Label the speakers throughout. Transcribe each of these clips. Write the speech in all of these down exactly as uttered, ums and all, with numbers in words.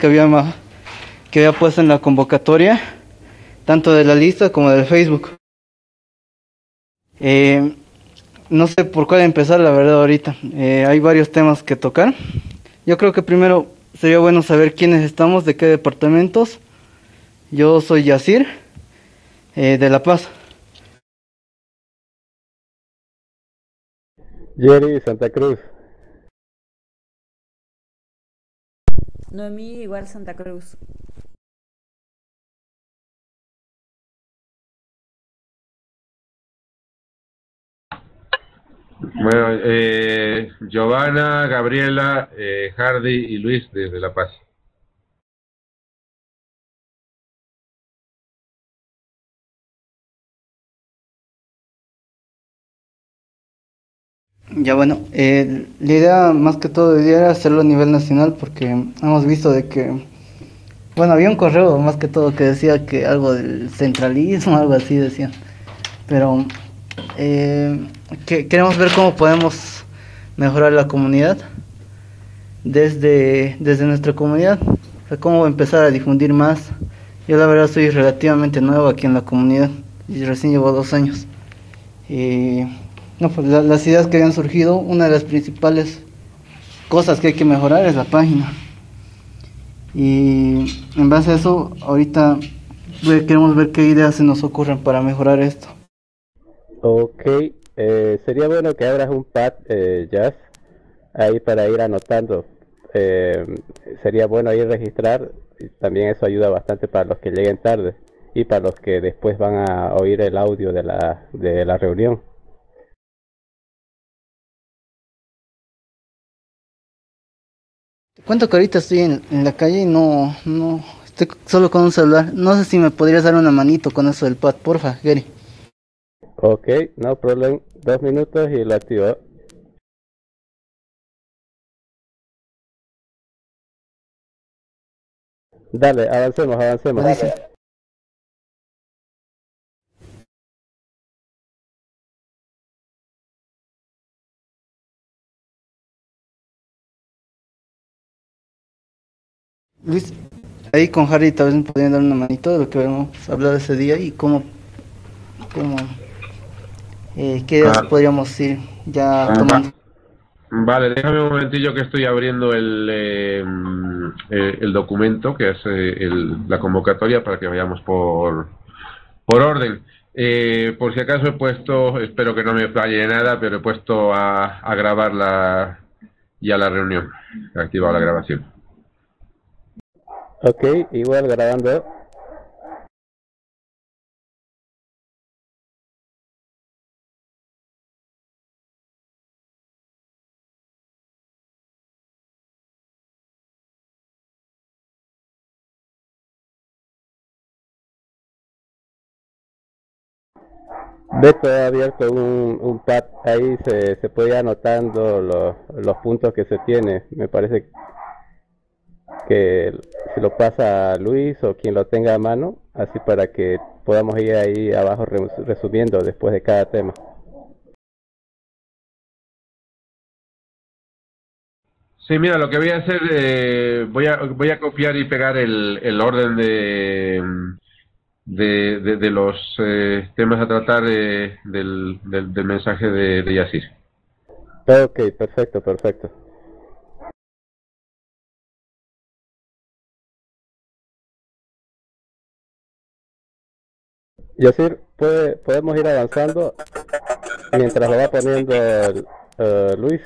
Speaker 1: que había, ma- que había puesto en la convocatoria, tanto de la lista como del Facebook. Eh, no sé por cuál empezar, la verdad, ahorita. Eh, hay varios temas que tocar. Yo creo que primero sería bueno saber quiénes estamos, de qué departamentos. Yo soy Yacir, eh, de La Paz.
Speaker 2: Jerry, Santa Cruz.
Speaker 3: Noemí, igual Santa Cruz.
Speaker 4: Bueno, eh, Giovanna, Gabriela, eh, Hardy y Luis desde La Paz.
Speaker 1: Ya bueno, eh, la idea más que todo hoy día era hacerlo a nivel nacional porque hemos visto de que, bueno, había un correo más que todo que decía que algo del centralismo, algo así decían, pero eh, que, queremos ver cómo podemos mejorar la comunidad desde, desde nuestra comunidad, o sea, cómo empezar a difundir más. Yo la verdad soy relativamente nuevo aquí en la comunidad y recién llevo dos años. Y no, pues la- las ideas que habían surgido, una de las principales cosas que hay que mejorar es la página. Y en base a eso, ahorita ve- queremos ver qué ideas se nos ocurren para mejorar esto.
Speaker 2: Ok, eh, sería bueno que abras un pad, eh, Jazz, ahí para ir anotando. Eh, Sería bueno ahí registrar, y también eso ayuda bastante para los que lleguen tarde y para los que después van a oír el audio de la, de la reunión.
Speaker 1: Te cuento que ahorita estoy en, en la calle y no, no, estoy solo con un celular. No sé si me podrías dar una manito con eso del pad, porfa, Gary.
Speaker 2: Ok, no problem, dos minutos y lo activo. Dale, avancemos, avancemos.
Speaker 1: Buenísimo. Luis, ahí con Harry tal vez me podrían dar una manito de lo que habíamos hablado ese día y cómo, cómo eh, qué ideas
Speaker 4: Ah,
Speaker 1: podríamos ir ya
Speaker 4: va-
Speaker 1: tomando.
Speaker 4: vale, déjame un momentillo que estoy abriendo el, eh, eh, el documento, que es eh, el- la convocatoria, para que vayamos por, por orden. Eh, por si acaso he puesto, espero que no me falle nada, pero he puesto a, a grabar la, ya la reunión. He activado la grabación.
Speaker 2: Ok, igual grabando. Beto ha abierto un, un pad, ahí se, se puede ir anotando los, los puntos que se tiene. Me parece que se lo pasa a Luis o quien lo tenga a mano, así para que podamos ir ahí abajo resumiendo después de cada tema.
Speaker 4: Sí, mira, lo que voy a hacer, eh, voy a, voy a copiar y pegar el, el orden de, de, de, de los eh, temas a tratar eh, del, del, del mensaje de, de Yacir.
Speaker 2: Ok, perfecto, perfecto. Yacir, puede, podemos ir avanzando mientras lo va poniendo el, uh, Luis.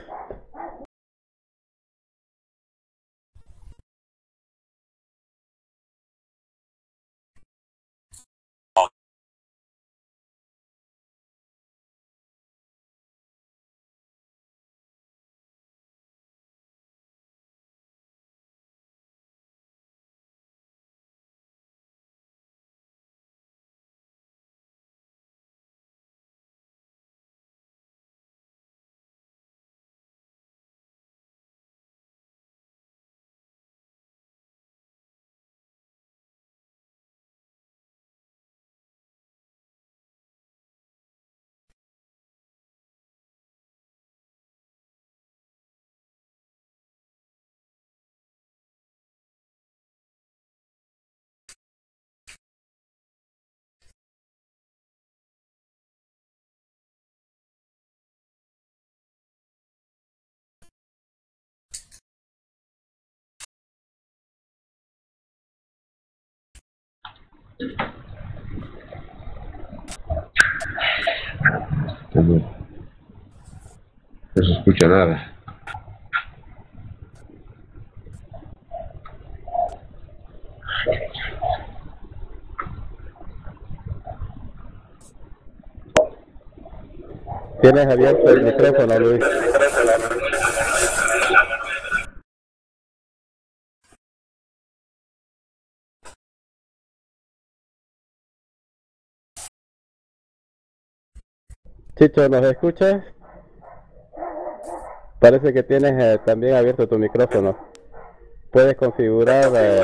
Speaker 4: No, no se escucha nada.
Speaker 2: Tienes abierto el micrófono, Luis. Chicho, ¿nos escuchas? Parece que tienes eh, también abierto tu micrófono. Puedes configurar eh,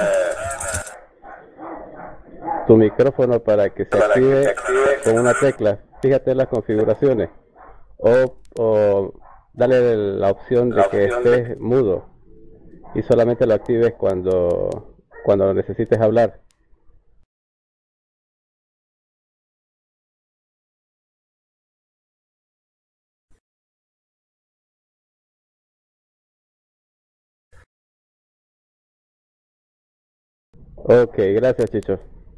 Speaker 2: tu micrófono para que se active con una tecla. Fíjate en las configuraciones. O, o dale la opción de que estés mudo y solamente lo actives cuando, cuando necesites hablar. Ok, gracias, Chicho.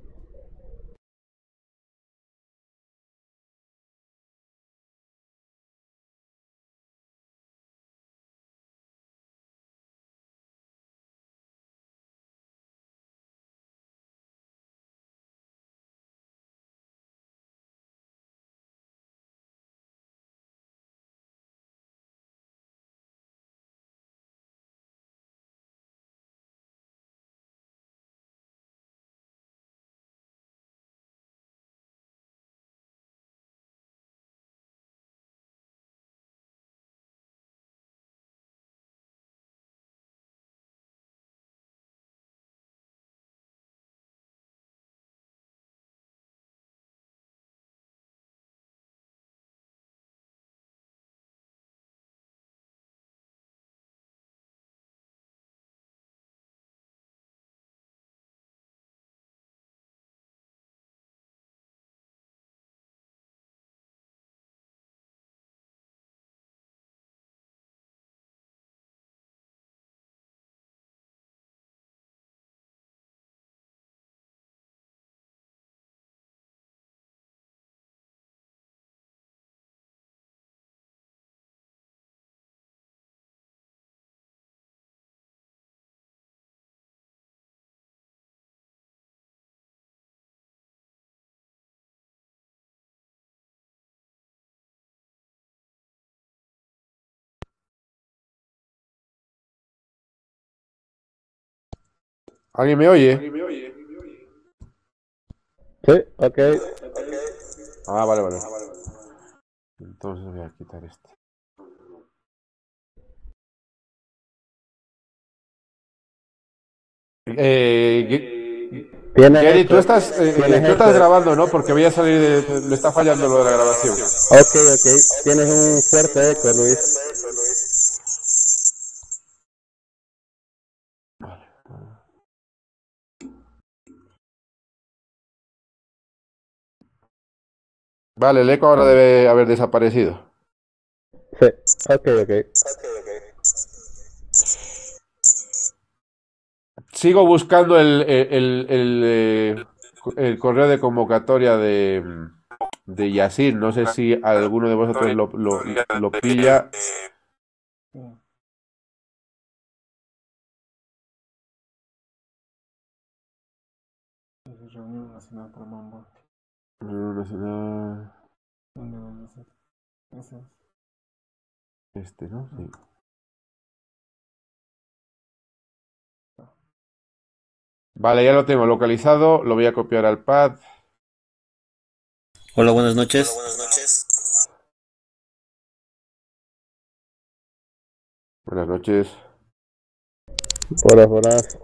Speaker 4: ¿Alguien me oye?
Speaker 2: Sí, ok.
Speaker 4: Ah, vale, vale. Entonces voy a quitar este. Eh, Ge-
Speaker 2: Tienes
Speaker 4: Gary, tú
Speaker 2: esto.
Speaker 4: estás, eh,
Speaker 2: Tienes
Speaker 4: tú estás
Speaker 2: esto.
Speaker 4: grabando, ¿no? Porque voy a salir de... Me está fallando lo de la grabación.
Speaker 2: Ok, ok. Tienes un fuerte eco, Luis.
Speaker 4: Vale, el eco ahora debe haber desaparecido.
Speaker 2: Sí, ok, ok.
Speaker 4: Sigo buscando el, el, el, el, eh, el correo de convocatoria de, de Yacir. No sé si alguno de vosotros lo, lo, lo pilla.
Speaker 3: Reunión Nacional por Mambo.
Speaker 4: Reunión Nacional.
Speaker 3: ¿Dónde vamos a hacer? Ese es.
Speaker 4: Este, ¿no? Sí. Vale, ya lo tengo localizado. Lo voy a copiar al pad.
Speaker 5: Hola, buenas noches.
Speaker 4: Buenas noches.
Speaker 2: Buenas, buenas.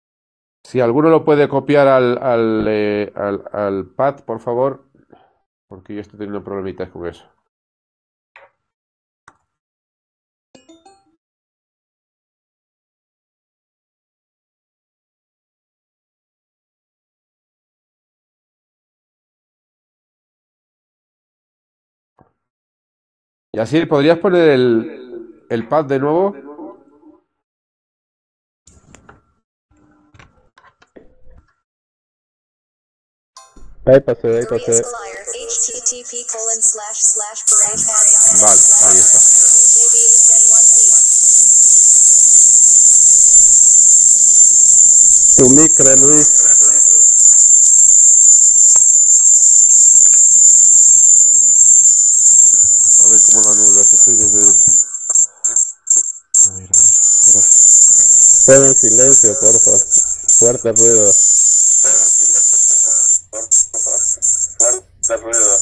Speaker 4: Si alguno lo puede copiar al, al, eh, al, al pad, por favor. porque yo estoy teniendo problemitas con eso. Y así, ¿podrías poner el, el pad de nuevo?
Speaker 2: Ahí pasé, ahí pasé.
Speaker 4: Vale, ahí está.
Speaker 2: Tu micro, Luis.
Speaker 4: A ver cómo lo anulas. Estoy desde el... A ver, a ver, espera.
Speaker 2: Pon en silencio, porfa. Fuerte ruido.
Speaker 4: Fuerte ruido.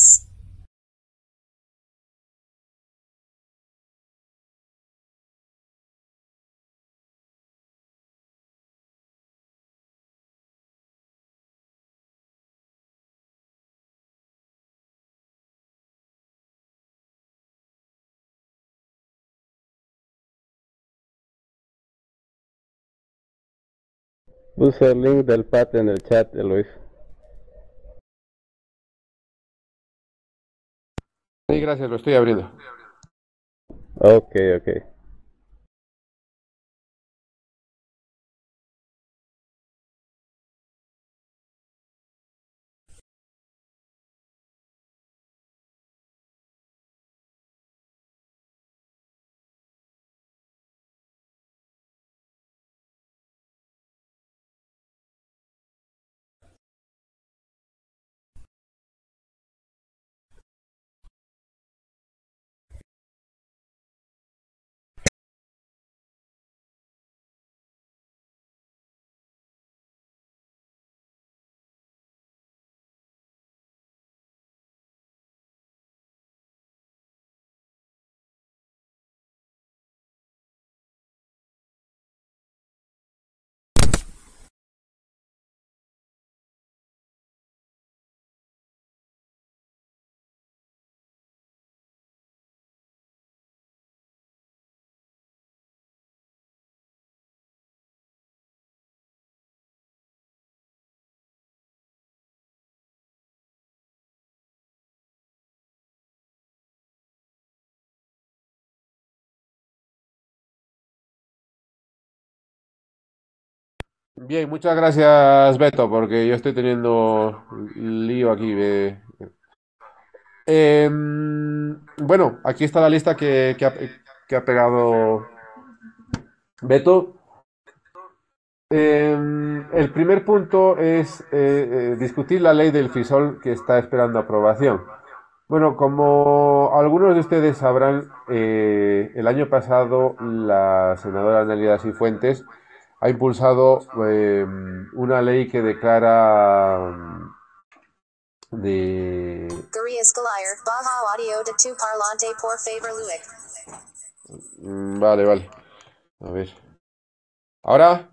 Speaker 2: Puse el link del pad en el chat, Luis.
Speaker 4: Sí, gracias, lo estoy abriendo.
Speaker 2: Ok, ok.
Speaker 4: Bien, muchas gracias, Beto, porque yo estoy teniendo lío aquí. eh. Em, bueno, aquí está la lista que, que ha, que ha pegado Beto. Em, el primer punto es eh, eh, discutir la ley del FISOL que está esperando aprobación. Bueno, como algunos de ustedes sabrán, eh, el año pasado la senadora Nelida Cifuentes ha impulsado eh, una ley que declara mm, de... Mm, Vale, vale. A ver. ¿Ahora?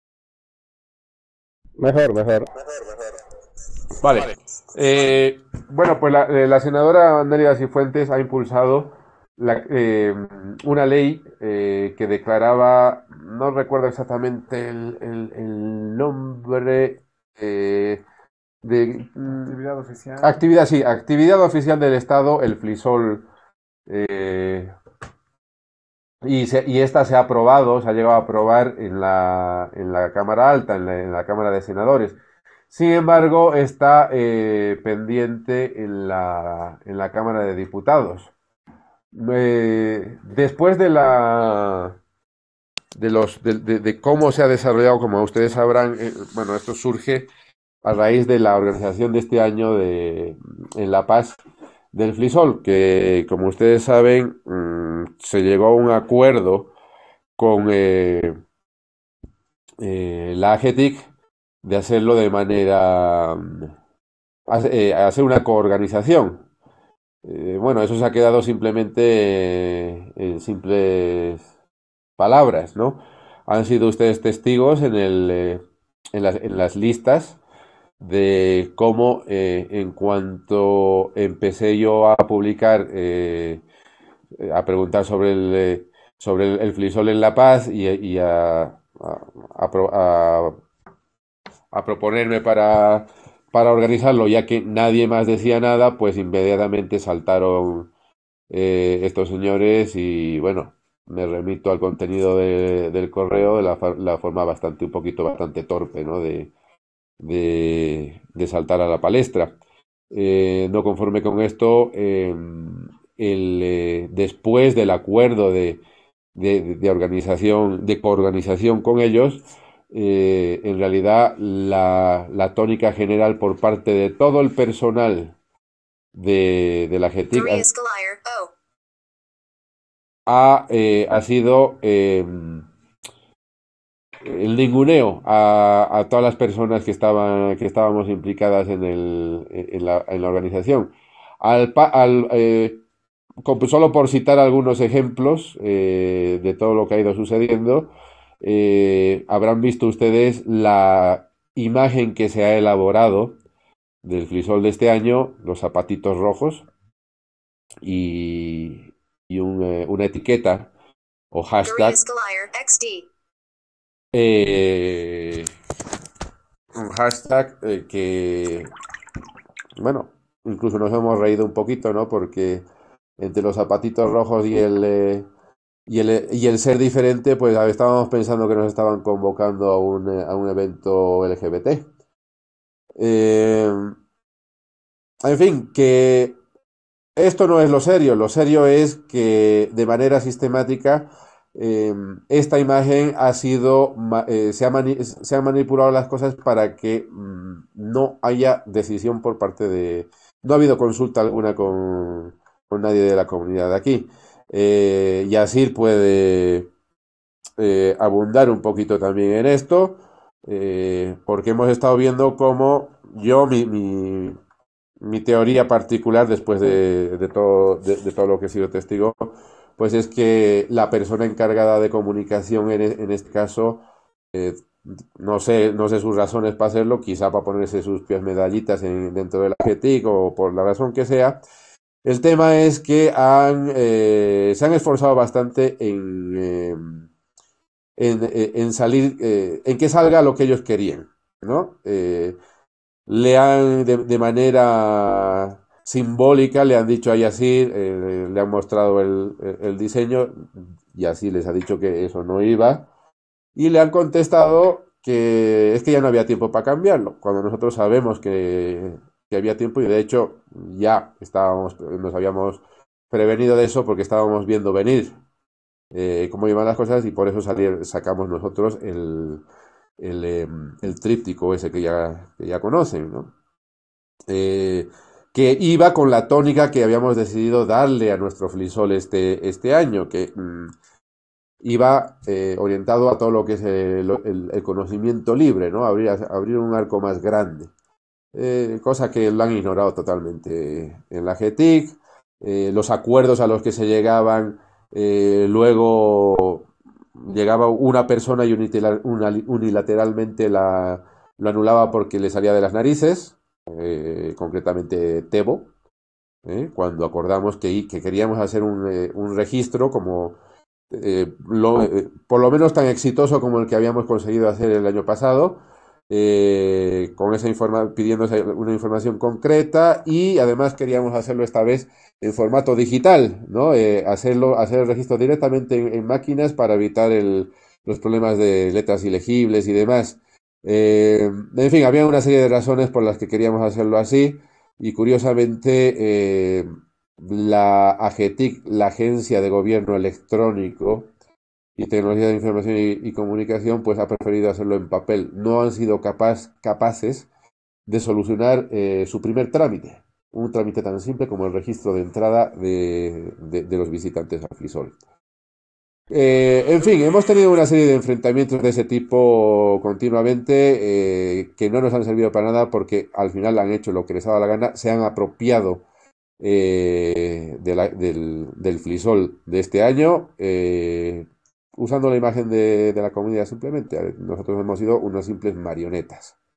Speaker 2: Mejor, mejor.
Speaker 4: Vale. Eh, bueno, pues la, eh, la senadora Nelida Cifuentes ha impulsado la- eh, una ley eh, que declaraba, no recuerdo exactamente el, el- el nombre, eh, de mm,
Speaker 3: Actividad oficial.
Speaker 4: actividad, sí, actividad oficial del Estado, el FLISOL, eh, y, se- y esta se ha aprobado, se ha llegado a aprobar en la, en la Cámara Alta, en la, en la Cámara de Senadores. Sin embargo, está eh, pendiente en la, en la Cámara de Diputados. Eh, después de la de los de, de- de cómo se ha desarrollado, como ustedes sabrán, eh, bueno, esto surge a raíz de la organización de este año de en La Paz del FLISOL, que como ustedes saben, mm, se llegó a un acuerdo con eh, eh, la A G T I C de hacerlo de manera mm, hace- eh, hacer una coorganización. Eh, bueno, eso se ha quedado simplemente eh, en simples palabras, ¿no? Han sido ustedes testigos en el, eh, en las, en las listas de cómo eh, en cuanto empecé yo a publicar, eh, a preguntar sobre el, eh, sobre el, el Flisol en La Paz y, y a, a, a, a, a proponerme para, para organizarlo, ya que nadie más decía nada, pues inmediatamente saltaron eh, estos señores y bueno, me remito al contenido de, del correo de la, la, forma bastante, un poquito bastante torpe, ¿no? De, de, de saltar a la palestra. Eh, no conforme con esto, eh, el, eh, después del acuerdo de, de, de organización, de coorganización con ellos, eh, en realidad la, la tónica general por parte de todo el personal de, de la G T I C ha, ha, eh, ha sido eh, el ninguneo a, a todas las personas que estaban que estábamos implicadas en, el, en, la, en la organización. Al, al, eh, solo por citar algunos ejemplos eh, de todo lo que ha ido sucediendo, eh, habrán visto ustedes la imagen que se ha elaborado del Flisol de este año, los zapatitos rojos y, y un, eh, una etiqueta o hashtag. Eh, un hashtag eh, que, bueno, incluso nos hemos reído un poquito, ¿no? Porque entre los zapatitos rojos y el, eh, y el, y el ser diferente, pues estábamos pensando que nos estaban convocando a un, a un evento L G B T. Eh, en fin, que esto no es lo serio. Lo serio es que de manera sistemática eh, esta imagen ha sido, eh, se, ha mani se han manipulado las cosas para que mm, no haya decisión por parte de... No ha habido consulta alguna con, con nadie de la comunidad de aquí. Eh, Yacir puede eh, abundar un poquito también en esto, eh, porque hemos estado viendo cómo yo, mi, mi, mi teoría particular después de, de, todo, de, de todo lo que he sido testigo, pues es que la persona encargada de comunicación en, en este caso, eh, no sé, no sé sus razones para hacerlo, quizá para ponerse sus pies medallitas en, dentro de la G T I C o por la razón que sea. El tema es que han, eh, se han esforzado bastante en, eh, en, en, salir, eh, en que salga lo que ellos querían, ¿no? Eh, le han, de, de manera simbólica, le han dicho a Yacir, eh, le han mostrado el, el diseño, Yacir les ha dicho que eso no iba, y le han contestado que es que ya no había tiempo para cambiarlo, cuando nosotros sabemos que, que había tiempo, y de hecho ya estábamos, nos habíamos prevenido de eso porque estábamos viendo venir eh, cómo iban las cosas, y por eso salir, sacamos nosotros el, el, eh, el tríptico ese que ya, que ya conocen, ¿no? Eh, que iba con la tónica que habíamos decidido darle a nuestro Flisol este, este año, que mmm, iba eh, orientado a todo lo que es el, el, el conocimiento libre, ¿no? Abrir, abrir un arco más grande, eh, cosa que lo han ignorado totalmente en la G T I C. Eh, los acuerdos a los que se llegaban, eh, luego llegaba una persona y unilateralmente la, lo anulaba porque le salía de las narices, eh, concretamente Tebo, eh, cuando acordamos que, que queríamos hacer un, eh, un registro como eh, lo, eh, por lo menos tan exitoso como el que habíamos conseguido hacer el año pasado, eh, con esa informa pidiendo una información concreta, y además queríamos hacerlo esta vez en formato digital, ¿no? Eh, hacerlo, hacer el registro directamente en, en máquinas para evitar el, los problemas de letras ilegibles y demás. Eh, en fin, había una serie de razones por las que queríamos hacerlo así, y curiosamente eh, la A G T I C, la Agencia de Gobierno Electrónico y Tecnología de Información y, y Comunicación, pues ha preferido hacerlo en papel. No han sido capaz, capaces de solucionar eh, su primer trámite, un trámite tan simple como el registro de entrada de, de, de los visitantes al Flisol. Eh, en fin, hemos tenido una serie de enfrentamientos de ese tipo continuamente, eh, que no nos han servido para nada, porque al final han hecho lo que les ha dado la gana, se han apropiado eh, de la, del, del Flisol de este año, eh, usando la imagen de, de la comunidad simplemente. Nosotros hemos sido unas simples marionetas.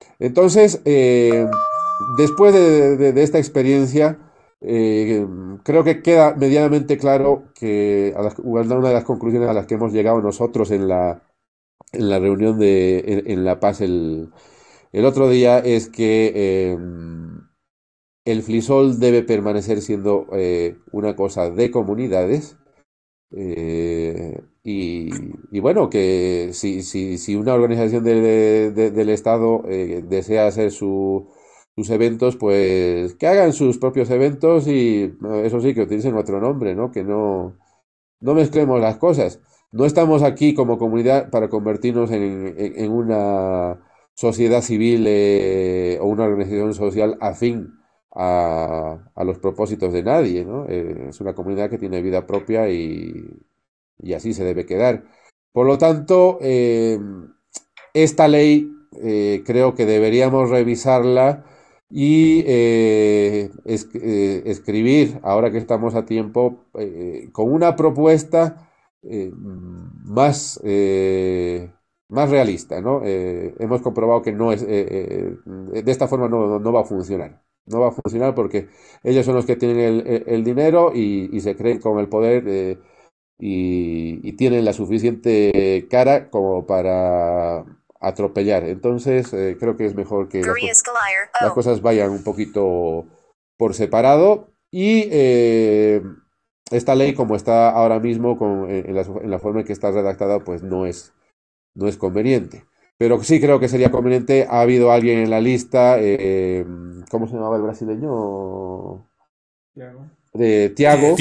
Speaker 5: Entonces, eh, después de, de- de esta experiencia, eh, creo que queda medianamente claro que a las- una de las conclusiones a las que hemos llegado nosotros en la, en la reunión de, en, en La Paz el, el otro día es que eh, el Flisol debe permanecer siendo eh, una cosa de comunidades. Eh, y, y bueno, que si, si, si una organización de- de- del Estado eh, desea hacer su- sus eventos, pues que hagan sus propios eventos y eh, eso sí, que utilicen otro nombre, ¿no? Que no, no mezclemos las cosas. No estamos aquí como comunidad para convertirnos en, en- en una sociedad civil eh, o una organización social afín a, a los propósitos de nadie, ¿no? Eh, es una comunidad que tiene vida propia y, y así se debe quedar. Por lo tanto, eh, esta ley eh, creo que deberíamos revisarla y eh, es- eh, escribir, ahora que estamos a tiempo, eh, con una propuesta eh, más, eh, más realista, ¿no? Eh, hemos comprobado que no es, eh, eh, de esta forma no, no va a funcionar. No va a funcionar porque ellos son los que tienen el, el- el dinero y, y se creen con el poder eh, y, y tienen la suficiente cara como para atropellar. Entonces, eh, creo que es mejor que las, co- las cosas vayan un poquito por separado y eh, esta ley, como está ahora mismo con, en, en la, en la forma en que está redactada, pues no es, no es conveniente. Pero sí creo que sería conveniente. Ha habido alguien en la lista, eh, ¿cómo se llamaba el brasileño?
Speaker 3: Tiago.
Speaker 5: De Tiago.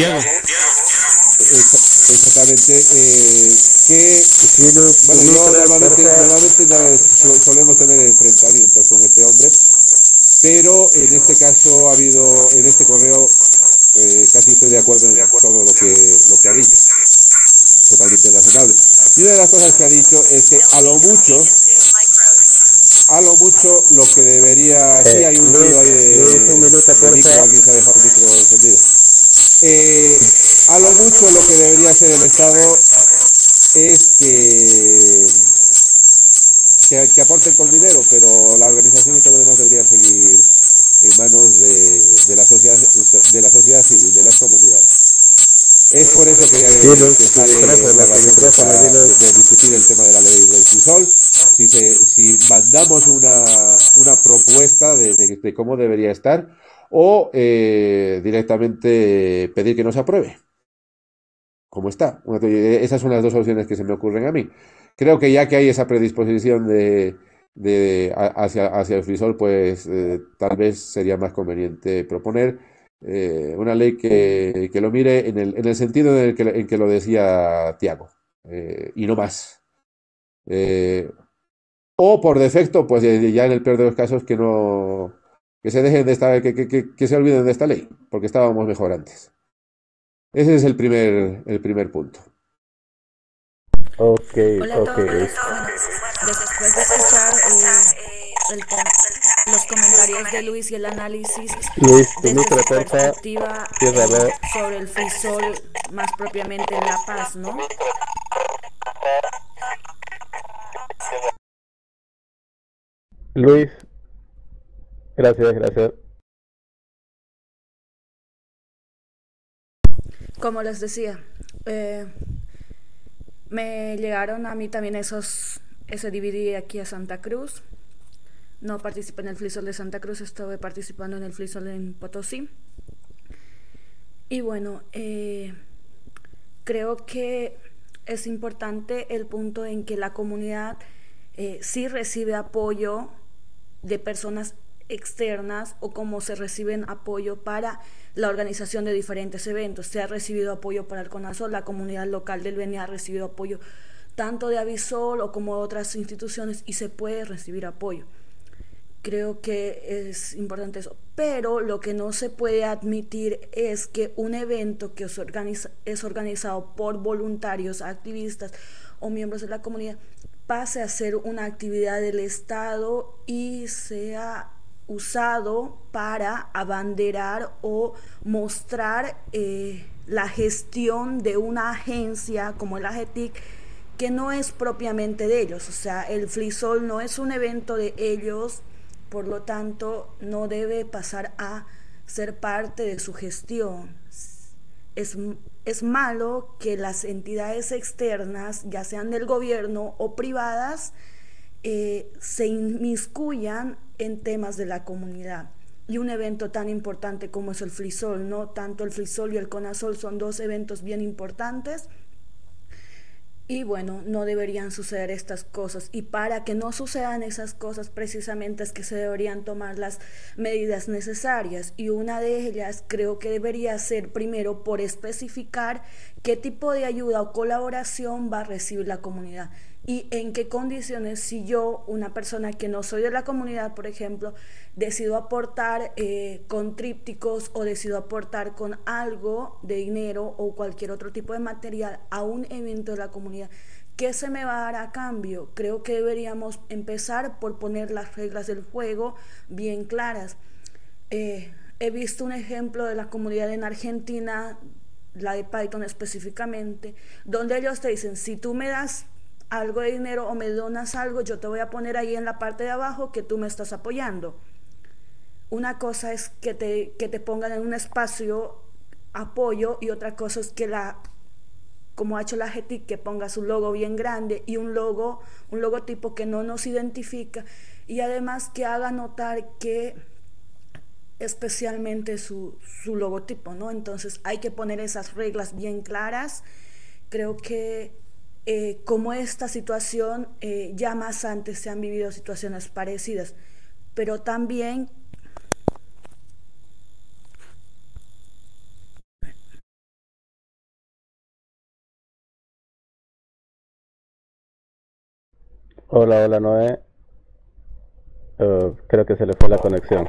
Speaker 5: Exa- Exactamente. eh, que, bueno, yo normalmente, normalmente no- so- solemos tener enfrentamientos con este hombre, pero en este caso ha habido, en este correo, eh, casi estoy de acuerdo en todo lo que, lo que ha dicho. Totalmente razonable. Y una de las cosas que ha dicho es que a lo mucho, a lo mucho lo que debería... Sí,
Speaker 2: Eh,
Speaker 5: hay un
Speaker 2: Luis,
Speaker 5: ruido ahí de,
Speaker 2: Luis, un minuto,
Speaker 5: de
Speaker 2: por
Speaker 5: micro,
Speaker 2: favor.
Speaker 5: alguien se ha dejado el micro encendido. Eh, a lo mucho lo que debería hacer el Estado es que, que, que aporten con dinero, pero la organización y todo lo demás debería seguir en manos de, de la sociedad, de la sociedad civil, de las comunidades. Es por eso que,
Speaker 2: Sí,
Speaker 5: que
Speaker 2: Luis,
Speaker 5: estoy de,
Speaker 2: micrófono,
Speaker 5: la
Speaker 2: tu
Speaker 5: razón de,
Speaker 2: micrófono,
Speaker 5: esta-
Speaker 2: dilo.
Speaker 5: de- de discutir el tema de la ley del subsol. Si, se, si mandamos una, una propuesta de, de- de cómo debería estar o eh, directamente pedir que no se apruebe, como está. Una- Esas son las dos opciones que se me ocurren a mí. Creo que ya que hay esa predisposición de, de- a- hacia, hacia el frisol, pues eh, tal vez sería más conveniente proponer eh, una ley que, que lo mire en el, en el sentido en el que, en que lo decía Tiago, eh, y no más. Eh, o por defecto, pues eh, ya en el peor de los casos, que no, que se dejen de esta, que, que, que, que se olviden de esta ley, porque estábamos mejor antes. Ese es el primer, el primer punto.
Speaker 2: Ok,
Speaker 6: Hola a
Speaker 2: ok.
Speaker 6: todos. Bueno, después de escuchar eh, el com- los comentarios de Luis y el análisis
Speaker 2: Luis, tu
Speaker 6: desde
Speaker 2: micro,
Speaker 6: su
Speaker 2: porfa.
Speaker 6: perspectiva
Speaker 2: Ciérralo.
Speaker 6: eh, sobre el frisol, más propiamente en La Paz, ¿no?
Speaker 2: Luis, gracias, gracias.
Speaker 6: Como les decía, eh, me llegaron a mí también esos, ese D V D aquí a Santa Cruz. No participé en el Flisol de Santa Cruz, estuve participando en el Flisol en Potosí. Y bueno, eh, creo que es importante el punto en que la comunidad eh, sí recibe apoyo de personas externas o como se reciben apoyo para la organización de diferentes eventos. Se ha recibido apoyo para el CONASOL, la comunidad local del Beni ha recibido apoyo tanto de Avisol o como de otras instituciones y se puede recibir apoyo. Creo que es importante eso, pero lo que no se puede admitir es que un evento que es, organiza, es organizado por voluntarios, activistas o miembros de la comunidad pase a ser una actividad del Estado y sea usado para abanderar o mostrar eh, la gestión de una agencia como el AGETIC que no es propiamente de ellos. O sea, el Flisol no es un evento de ellos, por lo tanto no debe pasar a ser parte de su gestión. Es, es malo que las entidades externas, ya sean del gobierno o privadas, eh, se inmiscuyan en temas de la comunidad. Y un evento tan importante como es el FLISOL, ¿no? Tanto el FLISOL y el CONASOL son dos eventos bien importantes. Y bueno, no deberían suceder estas cosas. Y para que no sucedan esas cosas, precisamente es que se deberían tomar las medidas necesarias. Y una de ellas creo que debería ser primero por especificar qué tipo de ayuda o colaboración va a recibir la comunidad. Y en qué condiciones, si yo, una persona que no soy de la comunidad, por ejemplo, decido aportar eh, con trípticos o decido aportar con algo de dinero o cualquier otro tipo de material a un evento de la comunidad, ¿qué se me va a dar a cambio? Creo que deberíamos empezar por poner las reglas del juego bien claras. Eh, he visto un ejemplo de la comunidad en Argentina, la de Python específicamente, donde ellos te dicen, si tú me das algo de dinero o me donas algo, yo te voy a poner ahí en la parte de abajo que tú me estás apoyando. Una cosa es que te, que te pongan en un espacio apoyo y otra cosa es que la, como ha hecho la G T I C, que ponga su logo bien grande y un logo, un logotipo que no nos identifica y además que haga notar que especialmente su, su logotipo, ¿no? Entonces hay que poner esas reglas bien claras. Creo que Eh, como esta situación, eh, ya más antes se han vivido situaciones parecidas, pero también
Speaker 2: Hola, hola Noé. Uh, creo que se le fue la conexión.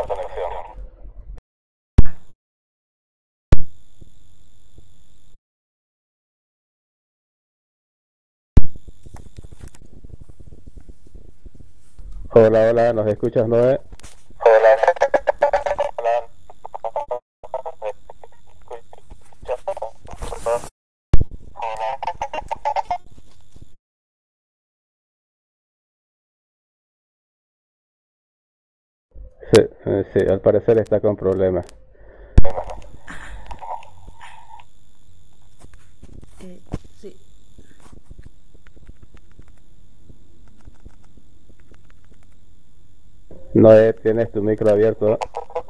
Speaker 2: Hola, hola, ¿nos escuchas, Noé? Sí, eh, sí, al parecer está con problemas.
Speaker 6: eh, sí.
Speaker 2: Noé, tienes tu micro abierto.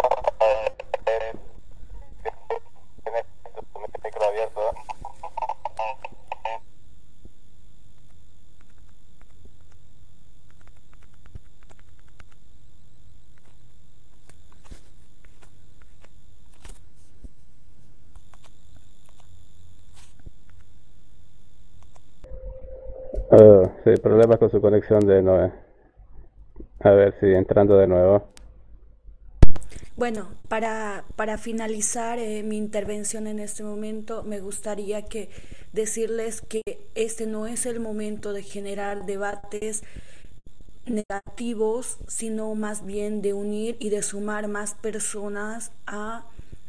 Speaker 2: Uh, sí, problemas con su conexión de Noé. A ver si entrando de nuevo.
Speaker 6: Bueno, para, para finalizar eh, mi intervención en este momento, me gustaría que decirles que este no es el momento de generar debates negativos, sino más bien de unir y de sumar más personas a...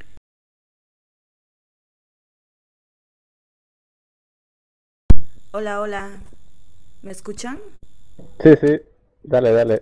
Speaker 6: Hola, hola, ¿me escuchan?
Speaker 2: Sí, sí, dale, dale.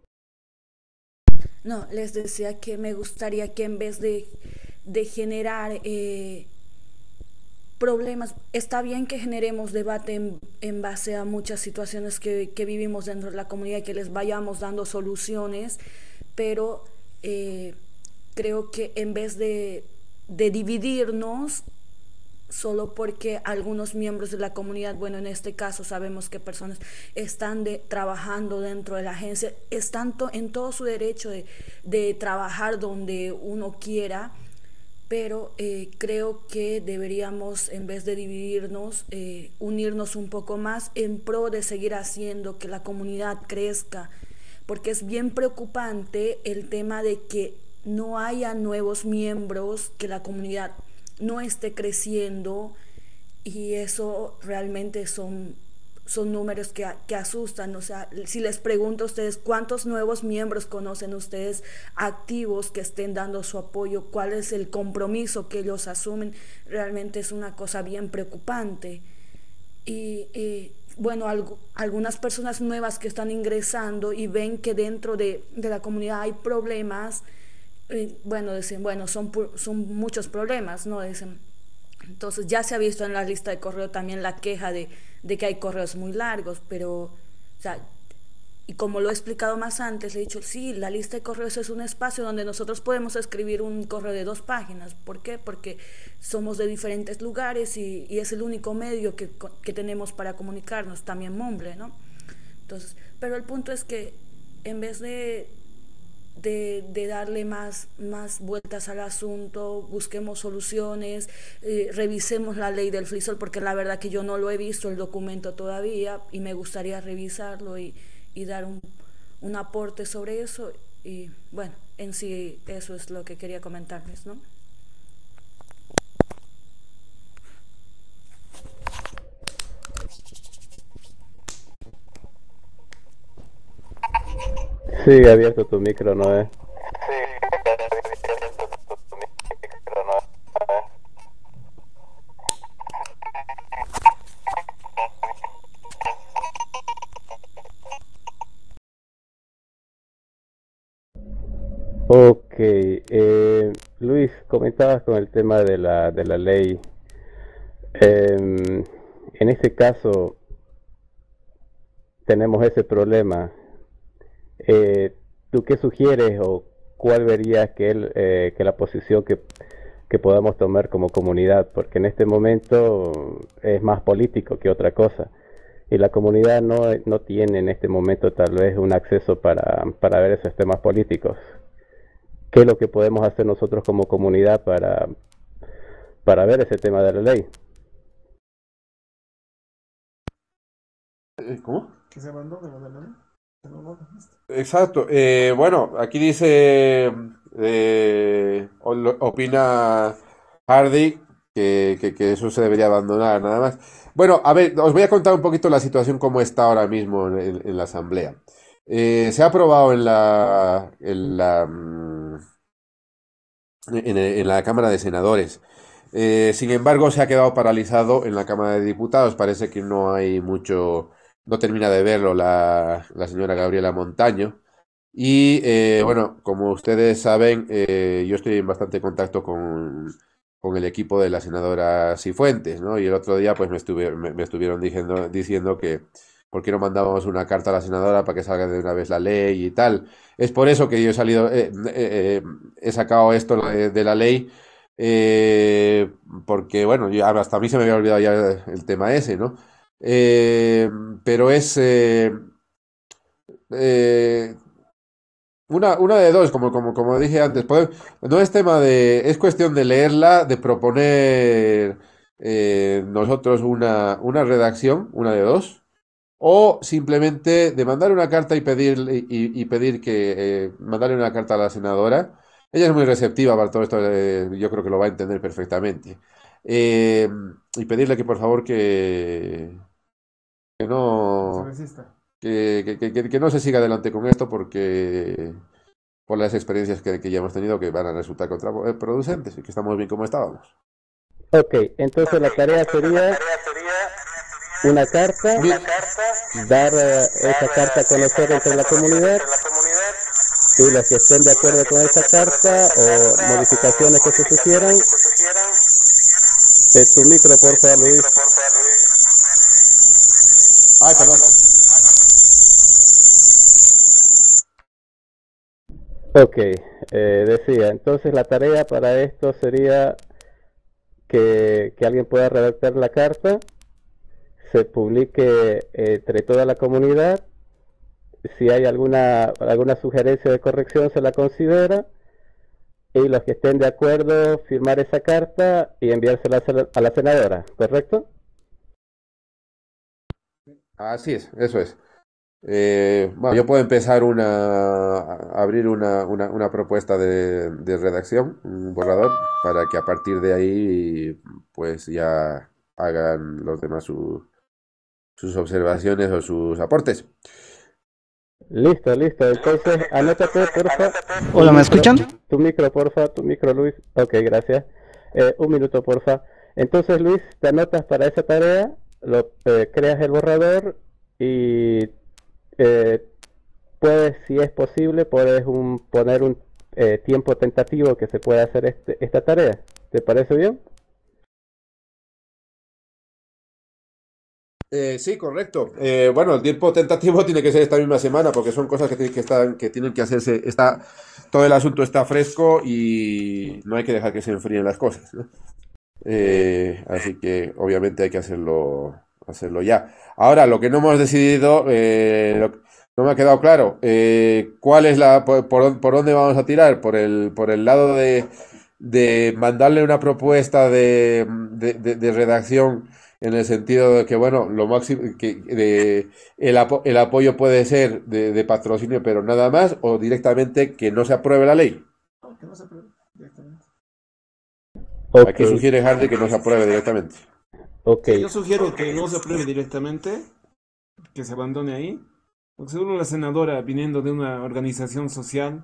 Speaker 6: No, les decía que me gustaría que en vez de, de generar eh, problemas, está bien que generemos debate en, en base a muchas situaciones que, que vivimos dentro de la comunidad y que les vayamos dando soluciones, pero eh, creo que en vez de, de dividirnos, solo porque algunos miembros de la comunidad, bueno, en este caso sabemos que personas están de, trabajando dentro de la agencia, están to, en todo su derecho de, de trabajar donde uno quiera, pero eh, creo que deberíamos, en vez de dividirnos, eh, unirnos un poco más en pro de seguir haciendo que la comunidad crezca, porque es bien preocupante el tema de que no haya nuevos miembros, que la comunidad no esté creciendo, y eso realmente son, son números que, que asustan. O sea, si les pregunto a ustedes cuántos nuevos miembros conocen ustedes activos que estén dando su apoyo, cuál es el compromiso que ellos asumen, realmente es una cosa bien preocupante. Y, y bueno, algo, algunas personas nuevas que están ingresando y ven que dentro de, de la comunidad hay problemas, eh, bueno, dicen, bueno, son, son muchos problemas, ¿no? Dicen, entonces ya se ha visto en la lista de correo también la queja de, de que hay correos muy largos, pero, o sea, y como lo he explicado más antes, le he dicho, sí, la lista de correos es un espacio donde nosotros podemos escribir un correo de dos páginas. ¿Por qué? Porque somos de diferentes lugares y, y es el único medio que, que tenemos para comunicarnos, también Mumble, ¿no? Entonces, pero el punto es que en vez de, de, de darle más, más vueltas al asunto, busquemos soluciones, eh, revisemos la ley del frisol, porque la verdad que yo no lo he visto el documento todavía y me gustaría revisarlo y y dar un, un aporte sobre eso. Y bueno, en sí eso es lo que quería comentarles, ¿no?
Speaker 2: Sigue abierto tu micro, Noé. Ok, eh, Luis, comentabas con el tema de la, de la ley. Eh, en este caso, tenemos ese problema. Eh, ¿Tú qué sugieres o cuál verías que, él, eh, que la posición que, que podamos tomar como comunidad? Porque en este momento es más político que otra cosa. Y la comunidad no, no tiene en este momento tal vez un acceso para, para ver esos temas políticos. ¿Qué es lo que podemos hacer nosotros como comunidad para, para ver ese tema de la ley?
Speaker 5: ¿Cómo?
Speaker 3: Que se abandone lo de la ley. Que no lo dejaste.
Speaker 5: Exacto. Eh, bueno, aquí dice, eh, opina Hardy que, que, que eso se debería abandonar, nada más. Bueno, a ver, os voy a contar un poquito la situación como está ahora mismo en, en, en la Asamblea. Eh, se ha aprobado en la, en la, en, en la Cámara de Senadores. Eh, sin embargo, se ha quedado paralizado en la Cámara de Diputados. Parece que no hay mucho, no termina de verlo la, la señora Gabriela Montaño. Y eh, bueno, como ustedes saben, eh, yo estoy en bastante contacto con, con el equipo de la senadora Cifuentes, ¿no? Y el otro día pues me, estuve, me, me estuvieron diciendo, diciendo que por qué no mandábamos una carta a la senadora para que salga de una vez la ley y tal. Es por eso que yo he salido, eh, eh, eh, he sacado esto de, de la ley, eh, porque bueno, yo, hasta a mí se me había olvidado ya el tema ese, ¿no? Eh, pero es eh, eh, una, una de dos, como, como, como dije antes, poder, no es tema de, es cuestión de leerla, de proponer eh, nosotros una, una redacción, una de dos. O simplemente de mandar una carta y pedir, y, y pedir que eh, mandarle una carta a la senadora. Ella es muy receptiva para todo esto, eh, yo creo que lo va a entender perfectamente. Eh, y pedirle que por favor que, que no que, que, que, que no se siga adelante con esto porque por las experiencias que, que ya hemos tenido que van a resultar contraproducentes y que estamos bien como estábamos.
Speaker 2: Ok, entonces la tarea sería una carta,
Speaker 5: Bien.
Speaker 2: dar uh, esa carta a conocer entre la comunidad y los que estén de acuerdo con esa carta o modificaciones que se sugieran. De tu micro, por favor, Luis.
Speaker 5: Ay, perdón.
Speaker 2: Ok, eh, decía, entonces la tarea para esto sería que, que alguien pueda redactar la carta, se publique entre toda la comunidad, si hay alguna, alguna sugerencia de corrección se la considera, y los que estén de acuerdo firmar esa carta y enviársela a la senadora, ¿correcto?
Speaker 5: Así es, eso es. Eh, bueno, yo puedo empezar una, a abrir una, una, una propuesta de, de redacción, un borrador, para que a partir de ahí pues ya hagan los demás su, sus observaciones o sus aportes.
Speaker 2: Listo, listo. Entonces, anótate, porfa.
Speaker 1: Hola, ¿me escuchan?
Speaker 2: Tu micro, porfa, tu micro, Luis. Ok, gracias. Eh, un minuto, porfa. Entonces, Luis, te anotas para esa tarea. lo eh, creas el borrador y eh, puedes, si es posible, puedes un, poner un eh, tiempo tentativo que se pueda hacer este, esta tarea. ¿Te parece bien?
Speaker 5: Eh, sí, correcto. Eh, bueno, el tiempo tentativo tiene que ser esta misma semana porque son cosas que tienen que estar, que tienen que hacerse. Está, todo el asunto está fresco y no hay que dejar que se enfríen las cosas, ¿no? Eh, así que obviamente hay que hacerlo, hacerlo ya. Ahora, lo que no hemos decidido, eh, lo- no me ha quedado claro, eh, ¿cuál es la, por, por, por dónde vamos a tirar? ¿Por el, por el lado de, de mandarle una propuesta de, de, de- de redacción en el sentido de que, bueno, lo máximo, que de, el, apo- el apoyo puede ser de, de patrocinio, pero nada más, o directamente que no se apruebe la ley?
Speaker 3: No, que no se apruebe directamente.
Speaker 2: Ok,
Speaker 5: Aquí sugiere Hardy que no se apruebe directamente.
Speaker 2: ok.
Speaker 7: Sí, yo sugiero que no se apruebe directamente, que se abandone ahí, porque seguro la senadora, viniendo de una organización social,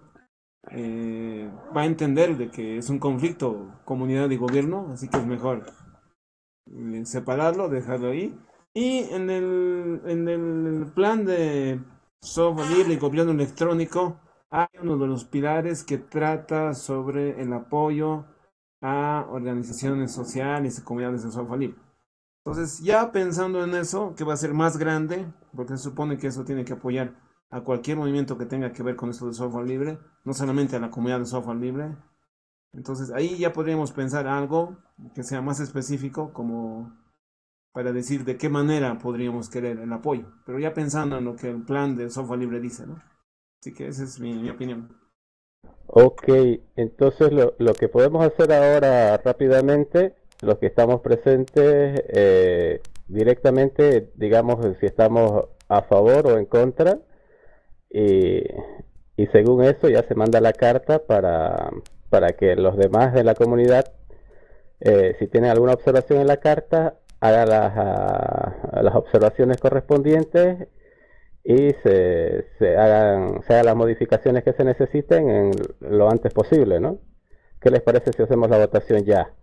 Speaker 7: eh, va a entender de que es un conflicto comunidad y gobierno, así que es mejor eh, separarlo, dejarlo ahí. Y en el, en el plan de software libre y gobierno electrónico, hay uno de los pilares que trata sobre el apoyo a organizaciones sociales y comunidades de software libre. Entonces, ya pensando en eso, que va a ser más grande, porque se supone que eso tiene que apoyar a cualquier movimiento que tenga que ver con esto de software libre, no solamente a la comunidad de software libre. Entonces, ahí ya podríamos pensar algo que sea más específico, como para decir de qué manera podríamos querer el apoyo. Pero ya pensando en lo que el plan de software libre dice, ¿no? Así que esa es mi, mi opinión.
Speaker 2: Ok, entonces lo, lo que podemos hacer ahora rápidamente, los que estamos presentes, eh, directamente, digamos si estamos a favor o en contra, y, y según eso ya se manda la carta para, para que los demás de la comunidad, eh, si tienen alguna observación en la carta, hagan las, ah, las observaciones correspondientes y se, se hagan, se hagan las modificaciones que se necesiten en lo antes posible, ¿no? ¿Qué les parece si hacemos la votación ya?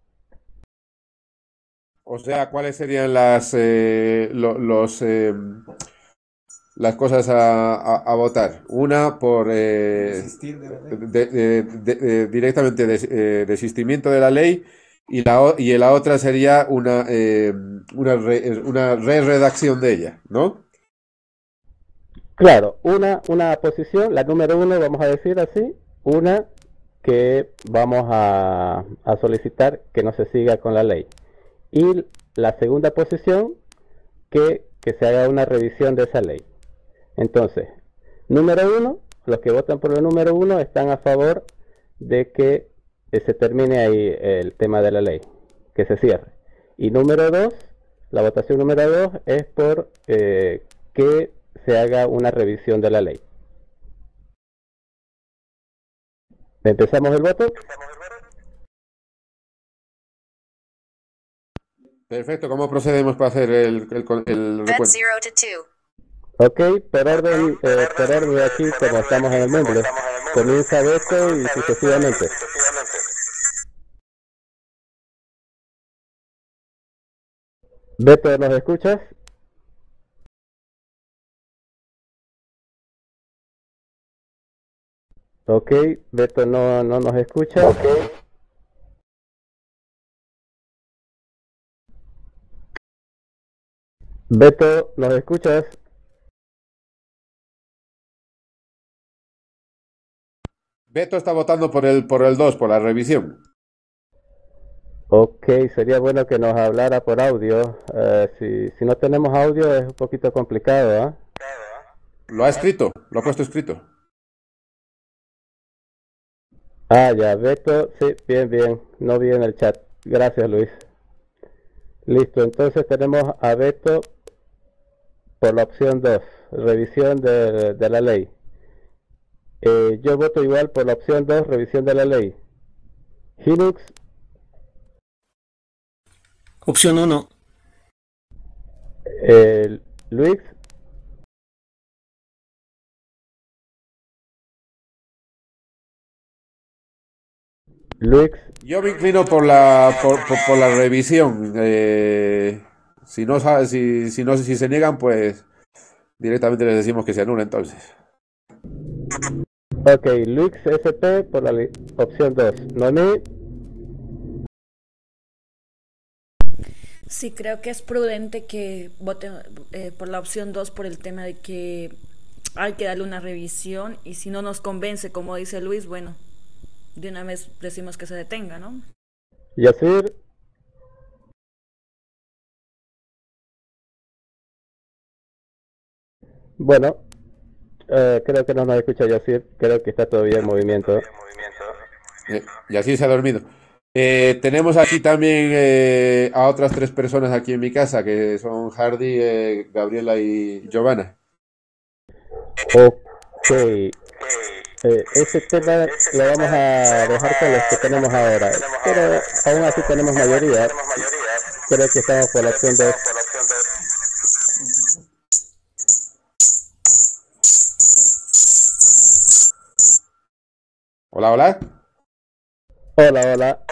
Speaker 5: O sea, ¿cuáles serían las, eh, lo- los, eh, las cosas a, a- a votar? Una por eh,
Speaker 7: Desistir de la ley.
Speaker 5: de- de- de- de- directamente des- eh, desistimiento de la ley y la, o- y la otra sería una, eh, una, re- una re-redacción de ella, ¿no?
Speaker 2: Claro, una, una posición, la número uno, vamos a decir así, una que vamos a, a solicitar que no se siga con la ley. Y la segunda posición, que, que se haga una revisión de esa ley. Entonces, número uno, los que votan por el número uno están a favor de que eh, se termine ahí el tema de la ley, que se cierre. Y número dos, la votación número dos es por eh, que se haga una revisión de la ley. ¿Empezamos el voto?
Speaker 5: Perfecto, ¿cómo procedemos para hacer el, el, con- el
Speaker 8: Bet
Speaker 5: recuento?
Speaker 8: zero to two.
Speaker 2: Ok, por orden, eh, por orden aquí, como estamos en el mundo, comienza Beto y sucesivamente. Beto, ¿nos escuchas? Ok, Beto no, no nos escucha. Beto, ¿nos escuchas?
Speaker 5: Beto está votando por el, por el dos, por la revisión.
Speaker 2: Ok, sería bueno que nos hablara por audio. Eh, si, si no tenemos audio es un poquito complicado, ¿ah?
Speaker 5: Lo ha escrito, lo ha puesto escrito.
Speaker 2: Ah, ya, Beto, sí, bien, bien. No vi en el chat. Gracias, Luis. Listo, entonces tenemos a Beto por la opción dos, revisión de, de la ley. Eh, yo voto igual por la opción dos, revisión de la ley. Linux,
Speaker 9: Opción uno.
Speaker 2: eh, Luis, Luis,
Speaker 5: Yo me inclino por la, por, por- por la revisión. eh, Si no, sa- si, si no, si se niegan, pues directamente les decimos que se anula entonces.
Speaker 2: Ok, Luis S P por la li- opción dos. Noemí,
Speaker 6: Sí, creo que es prudente que voten eh, por la opción dos por el tema de que hay que darle una revisión y si no nos convence, como dice Luis, bueno, de una vez decimos que se detenga, ¿no?
Speaker 2: Yacir, bueno, eh, creo que no nos escucha Yacir, creo que está todavía en movimiento.
Speaker 5: Eh, y así se ha dormido. Eh, tenemos aquí también eh, a otras tres personas aquí en mi casa, que son Hardy, eh, Gabriela y Giovanna.
Speaker 2: Ok, eh, ese tema lo vamos a dejar con los que tenemos ahora, pero aún así tenemos mayoría. Creo que estamos por la opción dos.
Speaker 5: Hola, hola.
Speaker 2: Hola, hola.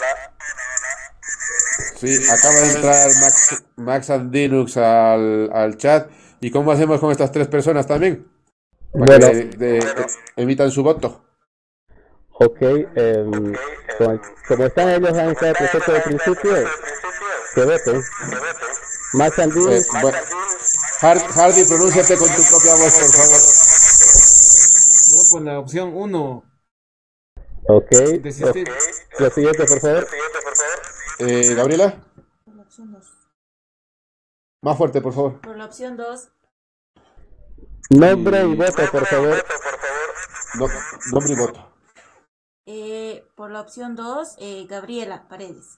Speaker 5: Sí, acaba de entrar Max, Max and Linux al, al chat. ¿Y cómo hacemos con estas tres personas también? Para
Speaker 2: Bueno,
Speaker 5: que de- de- emitan su voto.
Speaker 2: ok, em, como, como están ellos han estado presentes desde el principio, que voten. Max and Dean,
Speaker 5: Eh, bueno, Har- Hardy, pronúnciate con tu propia voz, por favor.
Speaker 7: Yo por la opción uno,
Speaker 2: ok. Lo,
Speaker 7: desistir.
Speaker 2: lo siguiente, por favor.
Speaker 5: Eh, Gabriela,
Speaker 8: Por la opción dos.
Speaker 5: más fuerte, por favor.
Speaker 8: Por la opción dos.
Speaker 2: Nombre y
Speaker 5: Y
Speaker 2: voto, por favor.
Speaker 5: no- nombre y voto.
Speaker 8: Eh, por la opción dos, eh, Gabriela Paredes.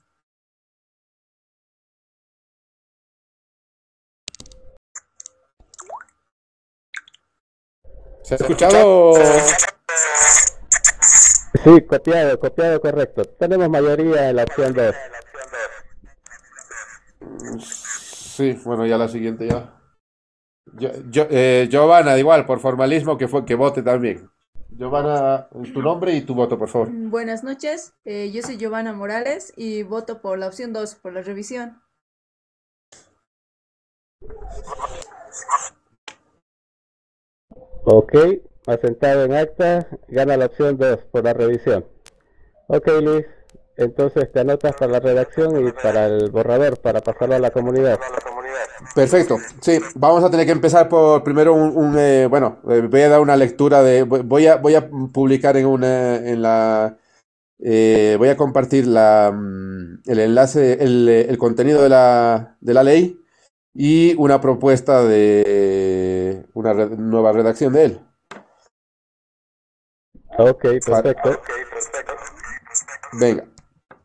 Speaker 5: ¿Se ha escuchado?
Speaker 2: Sí, copiado, copiado, correcto. Tenemos mayoría en la opción dos.
Speaker 5: Sí, bueno, ya la siguiente ya. Yo, yo, eh, Giovanna, igual, por formalismo, que fue que vote también. Giovanna, tu nombre y tu voto, por favor.
Speaker 9: Buenas noches, eh, yo soy Giovanna Morales y voto por la opción dos, por la revisión.
Speaker 2: Ok, asentado en acta, gana la opción dos por la revisión. Ok, Luis, entonces te anotas para la redacción y para el borrador, para pasarlo a la comunidad.
Speaker 5: Perfecto. Sí, vamos a tener que empezar por primero un, un, eh, bueno, eh, voy a dar una lectura de, voy voy a, voy a publicar en una, en la, eh, voy a compartir la, mm, el enlace, el, eh, el contenido de la, de la ley y una propuesta de una re- nueva redacción de él.
Speaker 2: Ok,
Speaker 5: Pa-
Speaker 2: perfecto.
Speaker 5: Venga.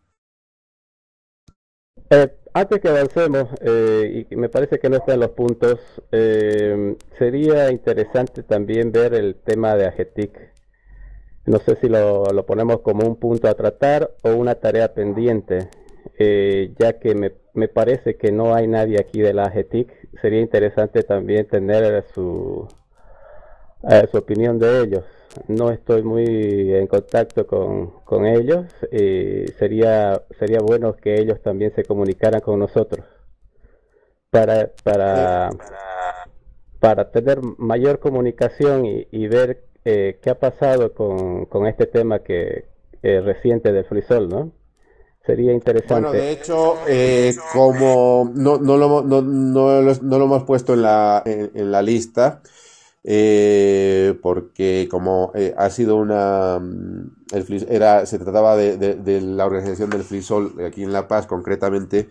Speaker 2: Eh, antes que avancemos, eh, y me parece que no están los puntos, eh, sería interesante también ver el tema de AGETIC. No sé si lo, lo ponemos como un punto a tratar o una tarea pendiente, eh, ya que me, me parece que no hay nadie aquí de la AGETIC. Sería interesante también tener su, eh, su opinión de ellos. No estoy muy en contacto con, con ellos y sería, sería bueno que ellos también se comunicaran con nosotros para, para, para tener mayor comunicación y, y ver eh, qué ha pasado con, con este tema que eh, reciente del frisol, ¿no? Sería
Speaker 5: Bueno,
Speaker 2: interesante.
Speaker 5: de hecho, eh, como no, no lo, no, no lo- no lo hemos puesto en la, en, en la lista, eh, porque como eh, ha sido una, mm, el Flis- era, se trataba de, de- de la organización del Frisol aquí en La Paz concretamente,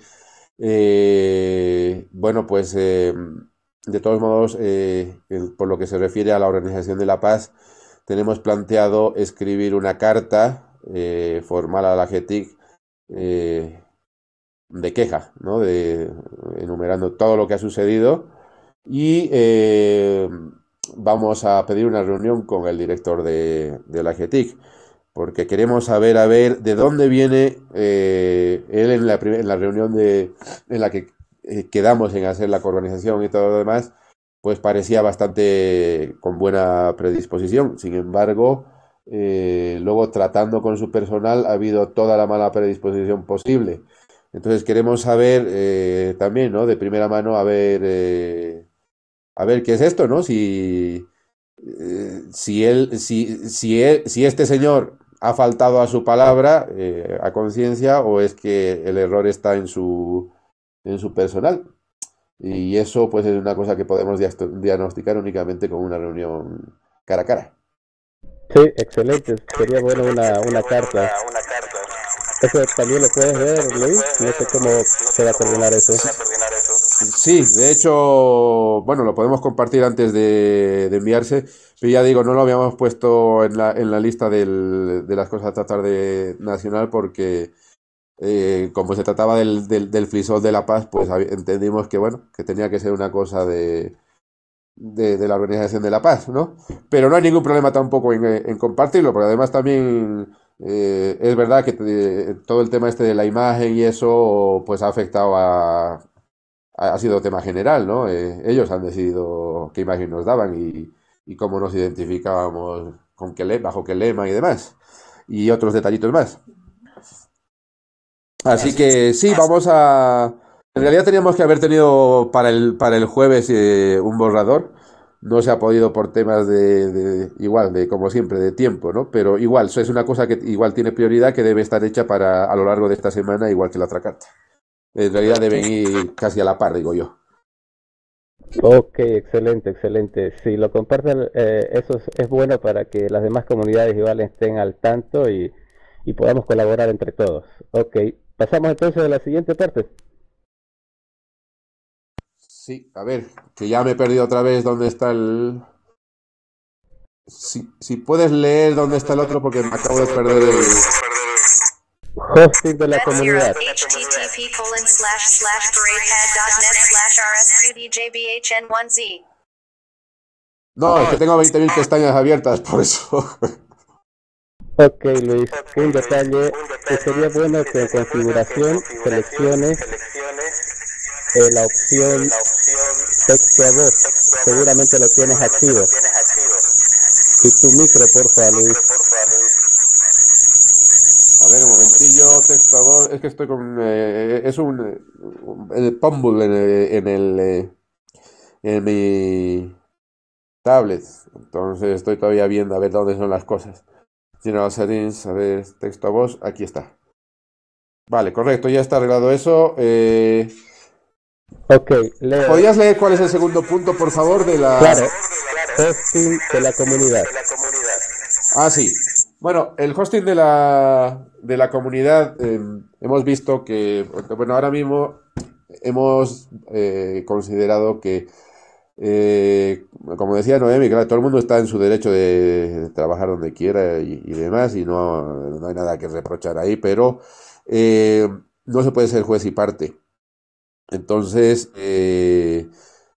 Speaker 5: eh, bueno, pues eh, de todos modos, eh, el- por lo que se refiere a la organización de La Paz, tenemos planteado escribir una carta eh, formal a la GETIC eh, de queja, ¿no? De, enumerando todo lo que ha sucedido y eh, vamos a pedir una reunión con el director de, de la GETIC porque queremos saber a ver de dónde viene eh, él en la, primer- en la reunión de, en la que eh, quedamos en hacer la coorganización y todo lo demás, pues parecía bastante con buena predisposición. Sin embargo, eh, luego tratando con su personal ha habido toda la mala predisposición posible. Entonces queremos saber eh, también, ¿no? De primera mano, a ver, eh, a ver qué es esto, ¿no? Si, eh, si él, si, si él, si este señor ha faltado a su palabra, eh, a conciencia, o es que el error está en su, en su personal. Y eso, pues, es una cosa que podemos diasto- diagnosticar únicamente con una reunión cara a cara.
Speaker 2: Sí, excelente. Sería bueno una, una carta. Eso también lo puedes ver, Luis. No sé cómo se va a coordinar eso.
Speaker 5: Sí, de hecho, bueno, lo podemos compartir antes de, de enviarse, pero ya digo, no lo habíamos puesto en la, en la lista del- de las cosas a tratar de nacional porque eh, como se trataba del, del, del Frisol de la Paz, pues hab- entendimos que, bueno, que tenía que ser una cosa de, de, de la Organización de la Paz, ¿no? Pero no hay ningún problema tampoco en, eh, en compartirlo, porque además también eh, es verdad que eh, todo el tema este de la imagen y eso, pues ha afectado a, ha ha sido tema general, ¿no? Eh, ellos han decidido qué imagen nos daban y, y cómo nos identificábamos, con qué le- bajo qué lema y demás, y otros detallitos más. Así que sí, vamos a... En realidad teníamos que haber tenido para el, para el jueves eh, un borrador. No se ha podido por temas de, de- igual, de como siempre, de tiempo, ¿no? Pero igual, eso es una cosa que igual tiene prioridad, que debe estar hecha para a lo largo de esta semana, igual que la otra carta. En realidad deben ir casi a la par, digo yo.
Speaker 2: Ok, excelente, excelente. Si lo comparten, eh, eso es, es bueno para que las demás comunidades igual estén al tanto y, y podamos colaborar entre todos. Ok, pasamos entonces a la siguiente parte.
Speaker 5: Sí, a ver, que ya me he perdido otra vez dónde está el... Si, si puedes leer dónde está el otro, porque me acabo de perder el...
Speaker 2: Hosting de la comunidad.
Speaker 10: http colon slash slash braidpad.net slash rsqdjbhn1z.
Speaker 5: No, es que tengo veinte mil pestañas abiertas, por eso.
Speaker 2: Ok, Luis, un detalle que sería bueno que en configuración selecciones eh, la opción texto a voz. Seguramente lo tienes activo. Y tu micro, porfa, Luis.
Speaker 5: A ver, un momentillo, texto a voz. Es que estoy con... eh, es un... eh, el Pumble en el, en el, eh, en mi tablet. Entonces estoy todavía viendo a ver dónde son las cosas. General Settings, a ver, texto a voz, aquí está. Vale, correcto, ya está arreglado eso. Eh,
Speaker 2: Ok, leo.
Speaker 5: ¿podrías leer cuál es el segundo punto, por favor, de la...
Speaker 2: Claro, hosting de la comunidad.
Speaker 5: Ah, sí. Bueno, el hosting de la, de la comunidad, eh, hemos visto que, bueno, ahora mismo hemos eh, considerado que, eh, como decía Noemi, claro, todo el mundo está en su derecho de trabajar donde quiera y, y demás, y no, no hay nada que reprochar ahí, pero eh, no se puede ser juez y parte. Entonces, eh,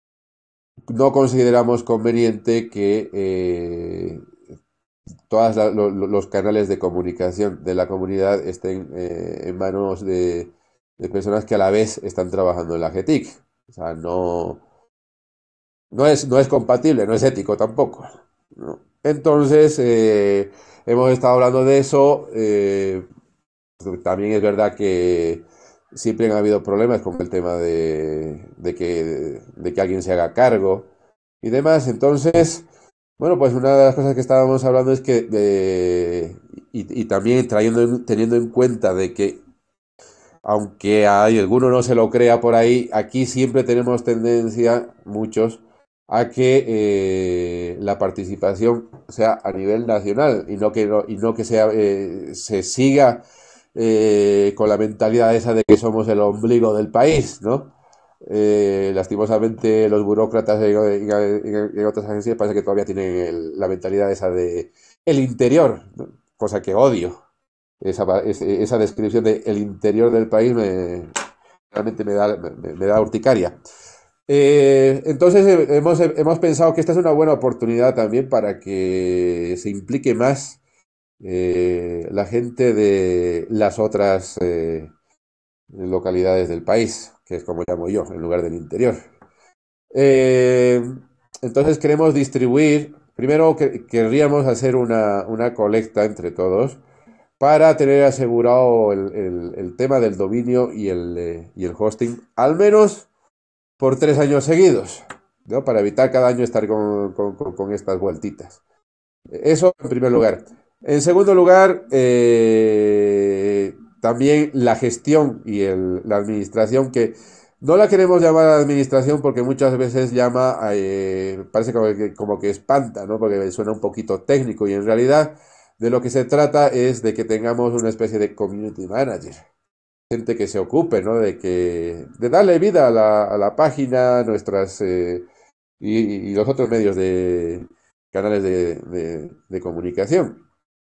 Speaker 5: no consideramos conveniente que eh, todos lo, lo, los canales de comunicación de la comunidad estén eh, en manos de, de, personas que a la vez están trabajando en la G T I C. O sea, no, no, es, no es compatible, no es ético tampoco, ¿no? Entonces, eh, hemos estado hablando de eso. Eh, también es verdad que siempre han habido problemas con el tema de, de, que, de que alguien se haga cargo y demás. Entonces... Bueno, pues una de las cosas que estábamos hablando es que, eh, y, y también trayendo, teniendo en cuenta de que, aunque hay alguno no se lo crea por ahí, aquí siempre tenemos tendencia, muchos, a que eh, la participación sea a nivel nacional y no que, no, y no que sea, eh, se siga eh, con la mentalidad esa de que somos el ombligo del país, ¿no? Eh, lastimosamente los burócratas en, en, en, otras agencias parece que todavía tienen el, la mentalidad esa de el interior, ¿no? Cosa que odio. Esa, esa descripción de el interior del país me, realmente me da, me, me da urticaria. Eh, entonces hemos, hemos pensado que esta es una buena oportunidad también para que se implique más eh, la gente de las otras eh, localidades del país, que es como llamo yo, en lugar del interior. Eh, entonces queremos distribuir, primero que, querríamos hacer una, una colecta entre todos para tener asegurado el, el- el tema del dominio y el, eh, y el hosting, al menos por tres años seguidos, ¿no? Para evitar cada año estar con, con- con- con estas vueltitas. Eso en primer lugar. En segundo lugar, eh, también la gestión y el- la administración, que no la queremos llamar administración porque muchas veces llama, eh, parece como que, como que espanta, ¿no? Porque suena un poquito técnico y en realidad de lo que se trata es de que tengamos una especie de community manager, gente que se ocupe, ¿no? De que, de darle vida a la, a la página, nuestras, eh, y, y los otros medios de canales de, de- de comunicación.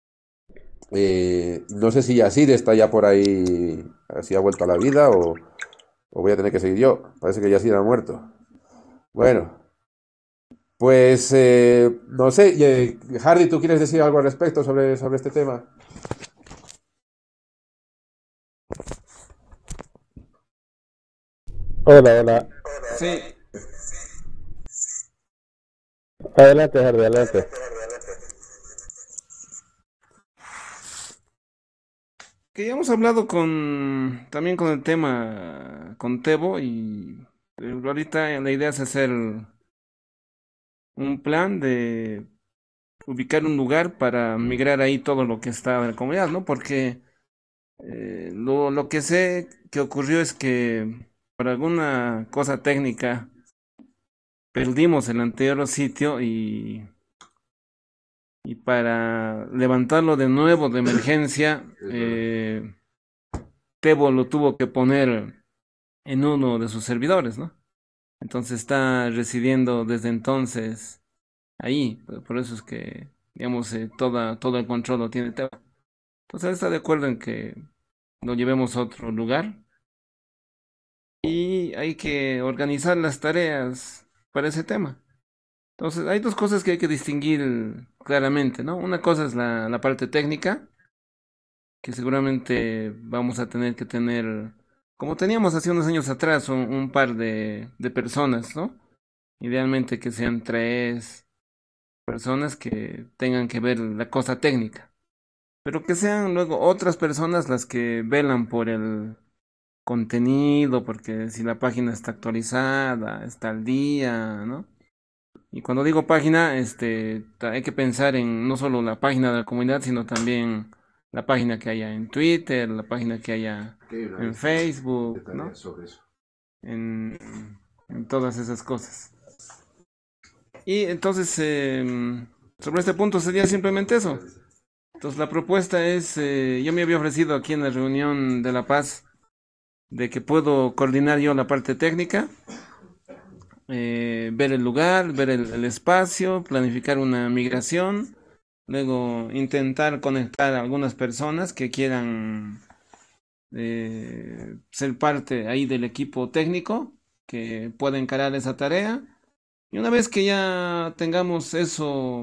Speaker 5: Eh, no sé si Yacir está ya por ahí, así ha vuelto a la vida o, o voy a tener que seguir yo. Parece que Yacir ha muerto. Bueno, pues eh, no sé, eh, Hardy, ¿tú quieres decir algo al respecto sobre, sobre este tema?
Speaker 2: Hola, hola.
Speaker 7: Sí,
Speaker 2: Adelante, Hardy, adelante.
Speaker 7: que ya hemos hablado con también con el tema con Tebo y eh, ahorita la idea es hacer un plan de ubicar un lugar para migrar ahí todo lo que está en la comunidad, ¿no? Porque eh, lo, lo que sé que ocurrió es que por alguna cosa técnica perdimos el anterior sitio y, y para levantarlo de nuevo de emergencia, eh, Tebo lo tuvo que poner en uno de sus servidores, ¿no? Entonces está residiendo desde entonces ahí, por por eso es que, digamos, eh, toda, todo el control lo tiene Tebo. Entonces él está de acuerdo en que lo llevemos a otro lugar y hay que organizar las tareas para ese tema. Entonces hay dos cosas que hay que distinguir claramente, ¿no? Una cosa es la, la parte técnica, que seguramente vamos a tener que tener, como teníamos hace unos años atrás, un, un par de, de personas, ¿no? Idealmente que sean tres personas que tengan que ver la cosa técnica, pero que sean luego otras personas las que velan por el contenido, porque si la página está actualizada, está al día, ¿no? Y cuando digo página, este, ta- hay que pensar en no solo la página de la comunidad, sino también la página que haya en Twitter, la página que haya
Speaker 5: Que hay una
Speaker 7: en
Speaker 5: lista de
Speaker 7: Facebook, ¿no?
Speaker 5: tareas sobre eso.
Speaker 7: En, en todas esas cosas. Y entonces, em, sobre este punto sería simplemente eso. Entonces la propuesta es, eh, yo me había ofrecido aquí en la reunión de La Paz de que puedo coordinar yo la parte técnica, eh, ver el lugar, ver el, el espacio, planificar una migración, luego intentar conectar a algunas personas que quieran eh, ser parte ahí del equipo técnico, que pueda encarar esa tarea. Y una vez que ya tengamos eso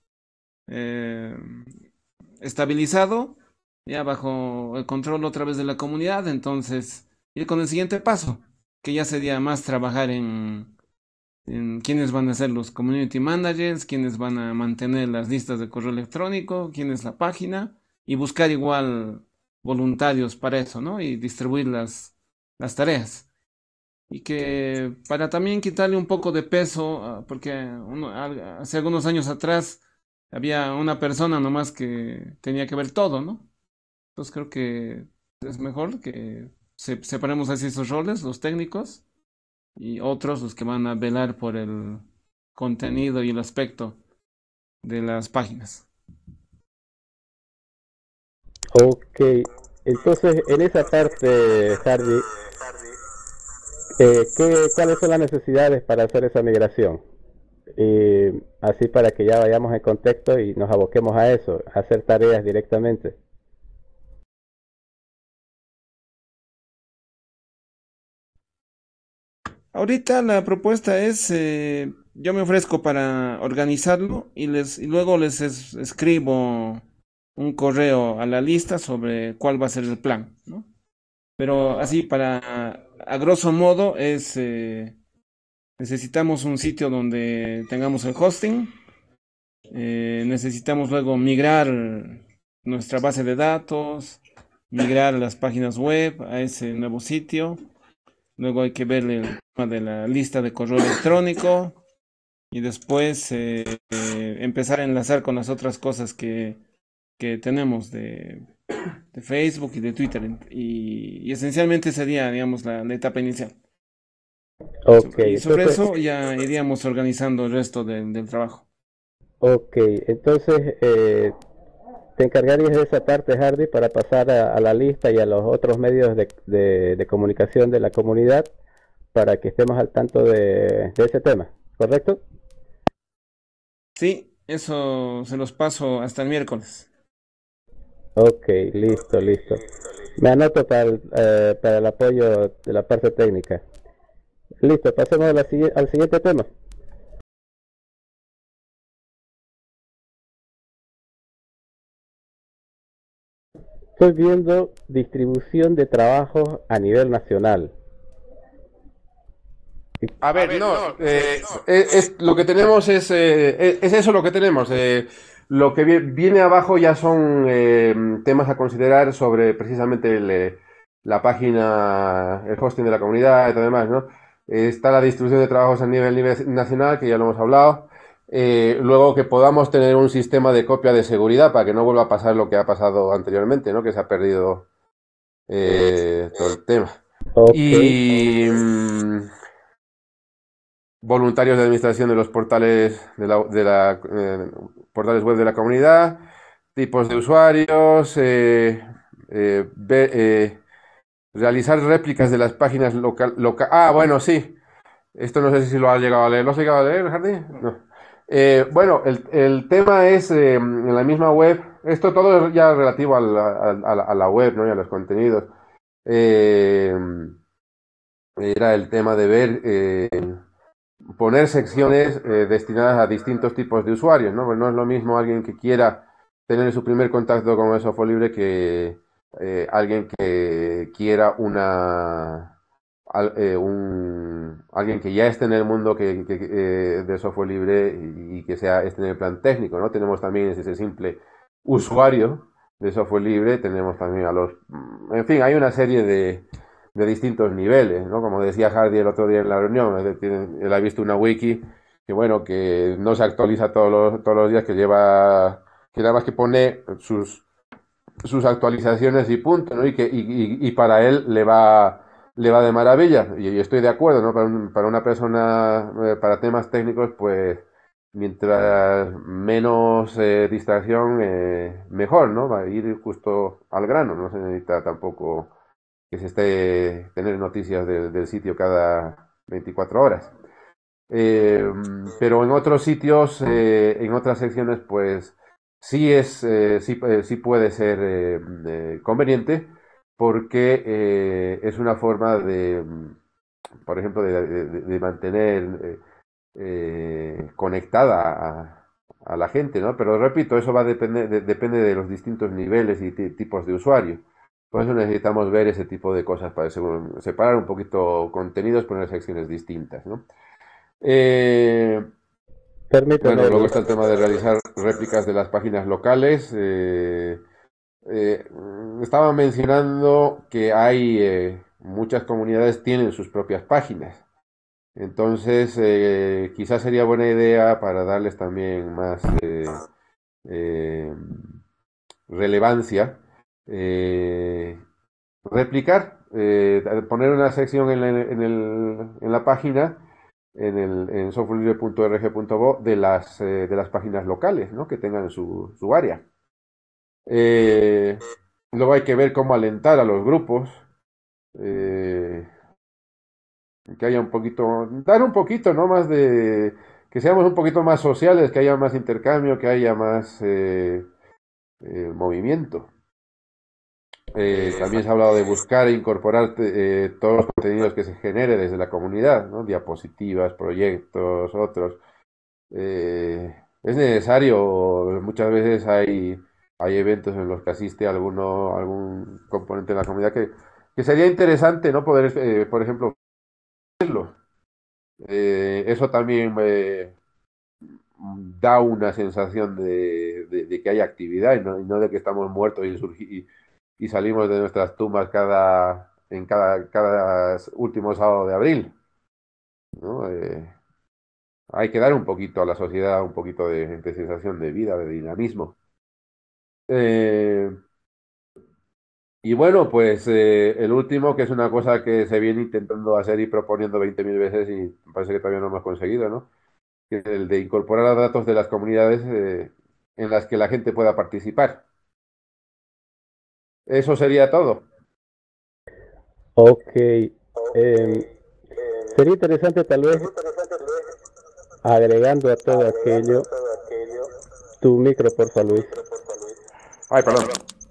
Speaker 7: eh, estabilizado, ya bajo el control otra vez de la comunidad, entonces ir con el siguiente paso, que ya sería más trabajar en, en quiénes van a ser los community managers, quiénes van a mantener las listas de correo electrónico, quién es la página, y buscar igual voluntarios para eso, ¿no? Y distribuir las, las tareas. Y que para también quitarle un poco de peso, ah, porque uno- al- hace algunos años atrás había una persona nomás que tenía que ver todo, ¿no? Entonces creo que es mejor que se- separemos así esos roles, los técnicos y otros los que van a velar por el contenido y el aspecto de las páginas.
Speaker 2: Ok, entonces en esa parte, Hardy, eh, ¿qué, cuáles son las necesidades para hacer esa migración? Y así para que ya vayamos en contexto y nos aboquemos a eso, a hacer tareas directamente.
Speaker 7: Ahorita la propuesta es, eh, yo me ofrezco para organizarlo y les y luego les es- escribo un correo a la lista sobre cuál va a ser el plan, ¿no? Pero así para, a grosso modo, es eh, necesitamos un sitio donde tengamos el hosting, eh, necesitamos luego migrar nuestra base de datos, migrar las páginas web a ese nuevo sitio. Luego hay que ver el tema de la lista de correo electrónico y después eh, eh, empezar a enlazar con las otras cosas que, que tenemos de, de Facebook y de Twitter. Y, y esencialmente sería, digamos, la, la etapa inicial.
Speaker 2: Ok,
Speaker 7: Y sobre
Speaker 2: entonces,
Speaker 7: eso ya iríamos organizando el resto del del trabajo.
Speaker 2: ok, entonces eh, te encargarías de esa parte, Hardy, para pasar a, a la lista y a los otros medios de, de- de comunicación de la comunidad para que estemos al tanto de, de ese tema, ¿correcto?
Speaker 7: Sí, eso se los paso hasta el miércoles.
Speaker 2: Ok, listo, listo. Me anoto para el, eh, para el apoyo de la parte técnica. Listo, pasemos a la sigui- al siguiente tema. Estoy viendo distribución de trabajos a nivel nacional.
Speaker 5: A ver, no, eh, es, es- lo que tenemos es, eh, es, es eso lo que tenemos. eh, lo que vi- viene abajo ya son eh, temas a considerar sobre precisamente el, eh, la página, el hosting de la comunidad y todo demás, ¿no? Eh, está la distribución de trabajos a nivel, nivel nacional, que ya lo hemos hablado. Eh, luego que podamos tener un sistema de copia de seguridad para que no vuelva a pasar lo que ha pasado anteriormente, ¿no? Que se ha perdido eh, todo el tema.
Speaker 2: Ok,
Speaker 5: Y... mm, voluntarios de administración de los portales de la, de la, eh, portales web de la comunidad, tipos de usuarios, eh, eh, ve- eh, realizar réplicas de las páginas local, loca- ah, bueno, sí. Esto no sé si lo has llegado a leer. ¿Lo has llegado a leer, Hardy? No. Eh, bueno, el, el tema es eh, en la misma web. Esto todo es ya relativo a la, a- a la- a la web, ¿no? Y a los contenidos. Eh, era el tema de ver eh, poner secciones eh, destinadas a distintos tipos de usuarios, ¿no? Pues no es lo mismo alguien que quiera tener su primer contacto con el software libre que eh, alguien que quiera una al- eh, un, alguien que ya esté en el mundo que, que, eh, del software libre y, y que sea esté en el plan técnico, ¿no? Tenemos también ese simple usuario de software libre, tenemos también a los, en fin, hay una serie de de distintos niveles, ¿no? Como decía Hardy el otro día en la reunión, es decir, él ha visto una wiki que, bueno, que no se actualiza todos los, todos los días, que lleva, que nada más que pone sus, sus actualizaciones y punto, ¿no? Y que y, y- y para él le va, le va de maravilla, y, y estoy de acuerdo, ¿no? Para, un- para una persona, eh, para temas técnicos, pues mientras menos eh, distracción, eh, mejor, ¿no? Va a ir justo al grano, no se necesita tampoco que se esté tener noticias del, del sitio cada veinticuatro horas. Eh, pero en otros sitios, eh, en otras secciones, pues sí es, eh, sí, eh, sí puede ser eh, eh, conveniente porque eh, es una forma de, por ejemplo, de, de- de mantener eh, eh, conectada a, a la gente, ¿no? Pero repito, eso va a depender, de- depende de los distintos niveles y ti- tipos de usuario. Por eso necesitamos ver ese tipo de cosas para según- separar un poquito contenidos, poner secciones distintas, ¿no? Eh,
Speaker 2: permíteme,
Speaker 5: bueno, luego
Speaker 2: Edu.
Speaker 5: está el tema de realizar réplicas de las páginas locales. eh, eh, estaba mencionando que hay eh, muchas comunidades tienen sus propias páginas. Entonces, eh, quizás sería buena idea para darles también más eh, eh, relevancia, eh, replicar, eh, poner una sección en la, en el- en la página, en el en softwarelibre punto org punto bo de las, eh, de las páginas locales, ¿no? Que tengan su, su área. Eh, luego hay que ver cómo alentar a los grupos. eh, que haya un poquito, dar un poquito, ¿no? Más de, que seamos un poquito más sociales, que haya más intercambio, que haya más eh, eh, movimiento. Eh, también se ha hablado de buscar e incorporar eh, todos los contenidos que se genere desde la comunidad, ¿no? Diapositivas, proyectos, otros. Eh, es necesario, muchas veces hay, hay eventos en los que asiste alguno, algún componente de la comunidad que, que sería interesante, ¿no? Poder, eh, por ejemplo, hacerlo. Eh, eso también eh, mm, da una sensación de, de- de que hay actividad y no, y no de que estamos muertos y, surgi- y, y salimos de nuestras tumbas cada, en cada, cada último sábado de abril, ¿no? Eh, hay que dar un poquito a la sociedad, un poquito de, de sensación de vida, de dinamismo. Eh, y bueno, pues eh, el último, que es una cosa que se viene intentando hacer y proponiendo veinte mil veces y parece que todavía no hemos conseguido, ¿no? Que es el de incorporar a datos de las comunidades eh, en las que la gente pueda participar. Eso sería todo.
Speaker 2: Ok. em, Sería interesante tal vez agregando a todo aquello tu micro, porfa, Luis.
Speaker 5: Ay, perdón.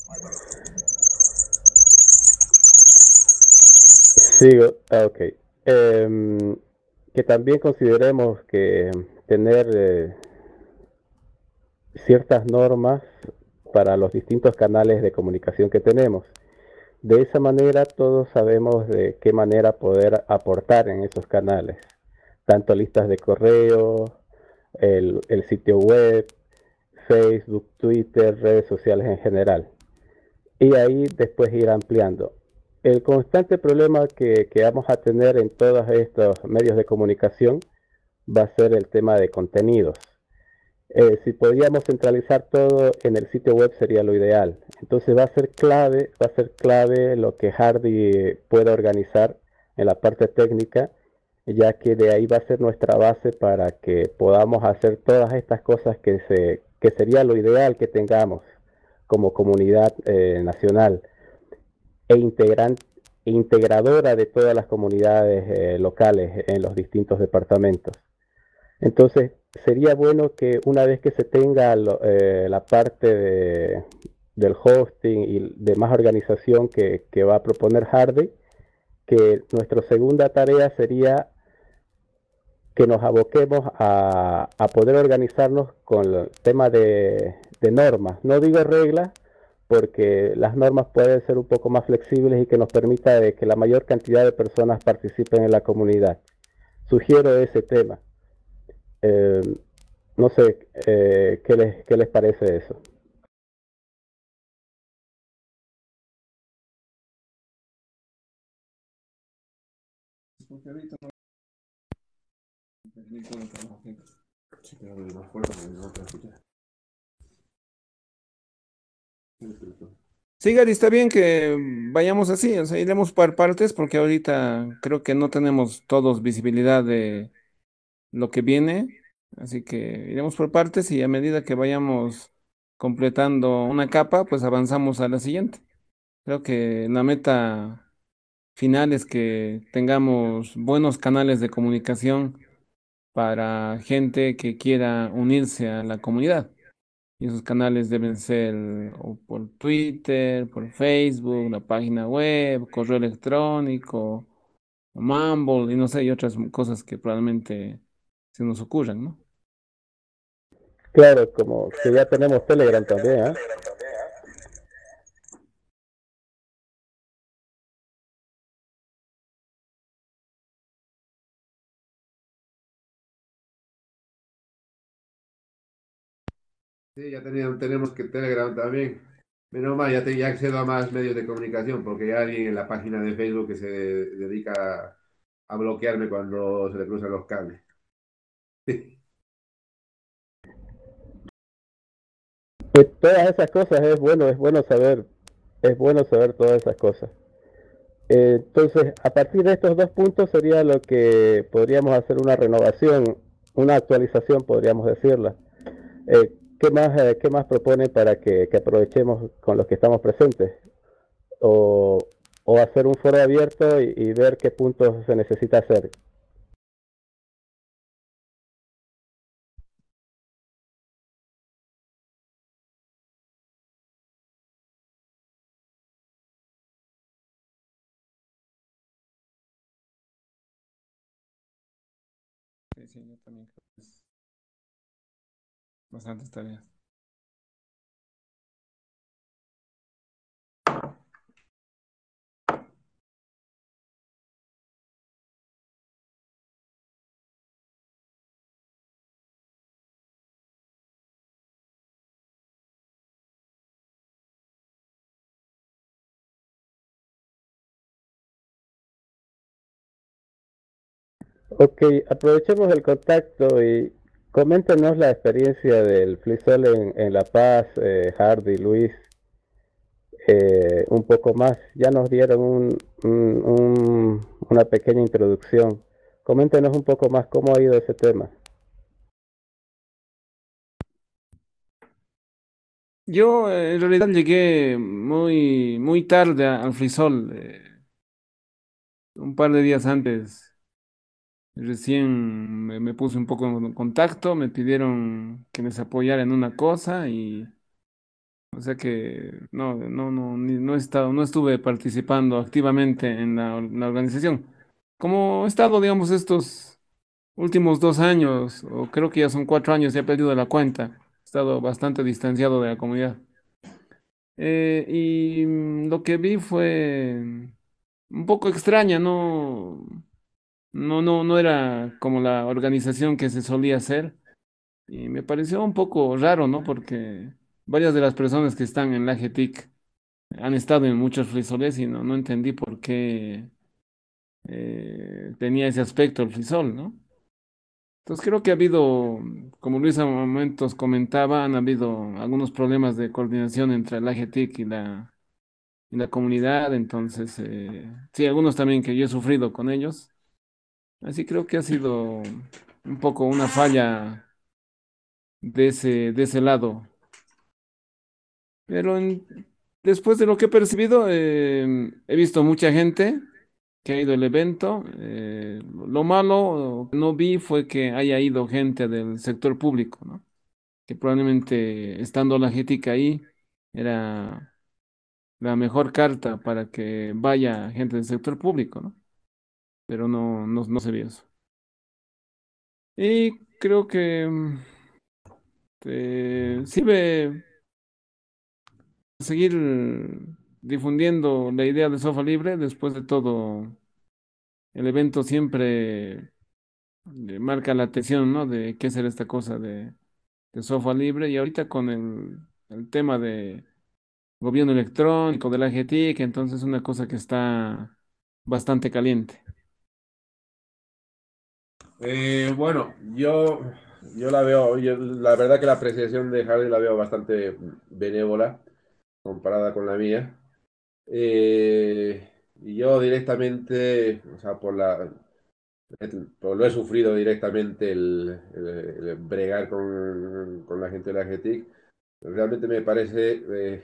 Speaker 2: Sigo. Ah, ok. Em, que también consideremos que tener eh, ciertas normas para los distintos canales de comunicación que tenemos. De esa manera todos sabemos de qué manera poder aportar en esos canales, tanto listas de correo, el, el sitio web, Facebook, Twitter, redes sociales en general. Y ahí después ir ampliando. El constante problema que, que vamos a tener en todos estos medios de comunicación va a ser el tema de contenidos. Eh, si podríamos centralizar todo en el sitio web sería lo ideal. Entonces va a ser clave, va a ser clave lo que Hardy pueda organizar en la parte técnica, ya que de ahí va a ser nuestra base para que podamos hacer todas estas cosas que, se, que sería lo ideal que tengamos como comunidad eh, nacional e, integran, e integradora de todas las comunidades eh, locales en los distintos departamentos. Entonces, sería bueno que una vez que se tenga lo, eh, la parte de, del hosting y de más organización que, que va a proponer Hardy, que nuestra segunda tarea sería que nos aboquemos a, a poder organizarnos con el tema de, de normas. No digo reglas, porque las normas pueden ser un poco más flexibles y que nos permita de que la mayor cantidad de personas participen en la comunidad. Sugiero ese tema. Eh, no sé, eh, ¿qué les, qué les parece eso?
Speaker 7: Sí, Gary, está bien que vayamos así, o sea, iremos por partes porque ahorita creo que no tenemos todos visibilidad de lo que viene, así que iremos por partes y a medida que vayamos completando una capa, pues avanzamos a la siguiente. Creo que la meta final es que tengamos buenos canales de comunicación para gente que quiera unirse a la comunidad. Y esos canales deben ser o por Twitter, por Facebook, la página web, correo electrónico, Mumble y no sé, y otras cosas que probablemente se nos ocurran, ¿no?
Speaker 2: Claro, como que ya tenemos Telegram también, ¿eh?
Speaker 5: Sí, ya teníamos, tenemos que Telegram también. Menos mal, ya, te, ya accedo a más medios de comunicación, porque hay alguien en la página de Facebook que se dedica a, a bloquearme cuando se le cruzan los cables.
Speaker 2: Pues todas esas cosas es bueno, es bueno saber, es bueno saber todas esas cosas. Eh, entonces, a partir de estos dos puntos sería lo que podríamos hacer una renovación, una actualización, podríamos decirla. Eh, ¿qué más, eh, qué más propone para que, que aprovechemos con los que estamos presentes? O, o hacer un foro abierto y, y ver qué puntos se necesita hacer.
Speaker 7: Sí, sí, yo también creo que es bastantes tareas.
Speaker 2: Ok, aprovechemos el contacto y coméntenos la experiencia del Flisol en, en La Paz, eh, Hardy, Luis, eh, un poco más. Ya nos dieron un, un- un- una pequeña introducción. Coméntenos un poco más cómo ha ido ese tema.
Speaker 7: Yo eh, en realidad llegué muy, muy tarde a- al Frisol, eh, un par de días antes. Recién me, me puse un poco en contacto, me pidieron que les apoyara en una cosa y, o sea que no, no, no, ni- no he estado, no estuve participando activamente en la, en la organización. Como he estado, digamos, estos últimos dos años, o creo que ya son cuatro años, ya he perdido la cuenta. He estado bastante distanciado de la comunidad. Eh, y mm, lo que vi fue un poco extraña, no, no, no, no era como la organización que se solía hacer. Y me pareció un poco raro, ¿no? Porque varias de las personas que están en la G T I C han estado en muchos frisoles y no, no entendí por qué eh, tenía ese aspecto el frisol, ¿no? Entonces creo que ha habido, como Luis a momentos comentaba, han habido algunos problemas de coordinación entre la G T I C y la, y la comunidad, entonces eh, sí, algunos también que yo he sufrido con ellos. Así creo que ha sido un poco una falla de ese, de ese lado. Pero en- después de lo que he percibido, eh, he visto mucha gente que ha ido al evento. Eh, lo malo que no vi fue que haya ido gente del sector público, ¿no? Que probablemente estando la Gética ahí era la mejor carta para que vaya gente del sector público, ¿no? Pero no, no, no se vio eso. Y creo que mm, eh, sirve seguir difundiendo la idea de software libre. Después de todo, el evento siempre eh, marca la atención, ¿no? De qué será esta cosa de, de software libre. Y ahorita con el, el tema de gobierno electrónico, de la G T I C, entonces es una cosa que está bastante caliente.
Speaker 4: Eh, bueno, yo, yo la veo, yo- la verdad que la apreciación de Hardy la veo bastante benévola comparada con la mía. Eh, y yo directamente, o sea, por la, por lo he sufrido directamente el, el- el bregar con, con la gente de la G T I C. Realmente me parece, eh,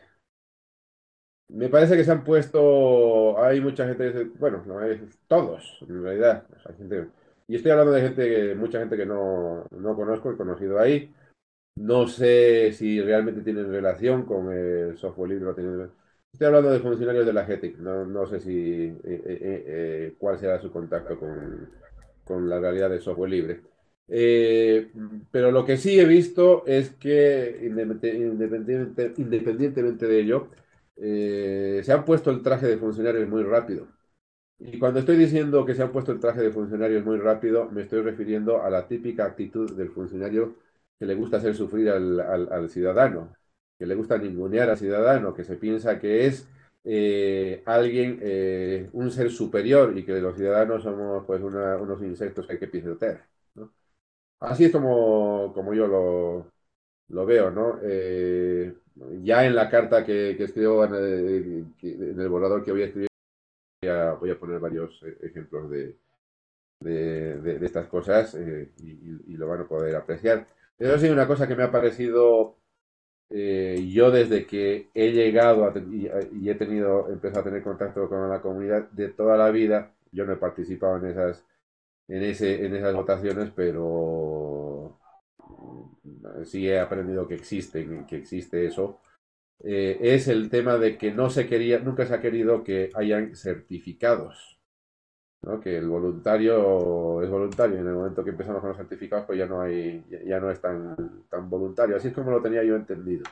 Speaker 4: me parece que se han puesto, hay mucha gente, que se- bueno, no es todos, en realidad, o sea, hay gente, y estoy hablando de gente, que- mucha gente que no, no conozco, he conocido ahí. No sé si realmente tienen relación con el software libre o no tienen. Estoy hablando de funcionarios de la G T I C. No, no sé si eh, eh, eh, eh, cuál será su contacto con, con la realidad del software libre. Eh, pero lo que sí he visto es que independe- independiente- independientemente de ello, eh, se han puesto el traje de funcionarios muy rápido. Y cuando estoy diciendo que se han puesto el traje de funcionarios muy rápido, me estoy refiriendo a la típica actitud del funcionario que le gusta hacer sufrir al, al- al ciudadano, que le gusta ningunear al ciudadano, que se piensa que es eh, alguien, eh, un ser superior y que los ciudadanos somos pues una- unos insectos que hay que pisotear, ¿no? Así es como, como yo lo, lo veo, ¿no? Eh, ya en la carta que, que escribo en el, que- en el borrador que voy a escribir, voy a, voy a poner varios eh, ejemplos de, de, de- de estas cosas eh, y, y- y lo van a poder apreciar. Eso sí, una cosa que me ha parecido, eh, yo desde que he llegado a ten- y, y he tenido, empezado a tener contacto con la comunidad de toda la vida, yo no he participado en esas, en ese, en esas votaciones, pero mm, sí he aprendido que existe, que existe eso. Eh, es el tema de que no se quería, nunca se ha querido que hayan certificados, ¿no? Que el voluntario es voluntario. En el momento que empezamos con los certificados, pues ya no hay, ya, ya no es tan, tan voluntario. Así es como lo tenía yo entendido.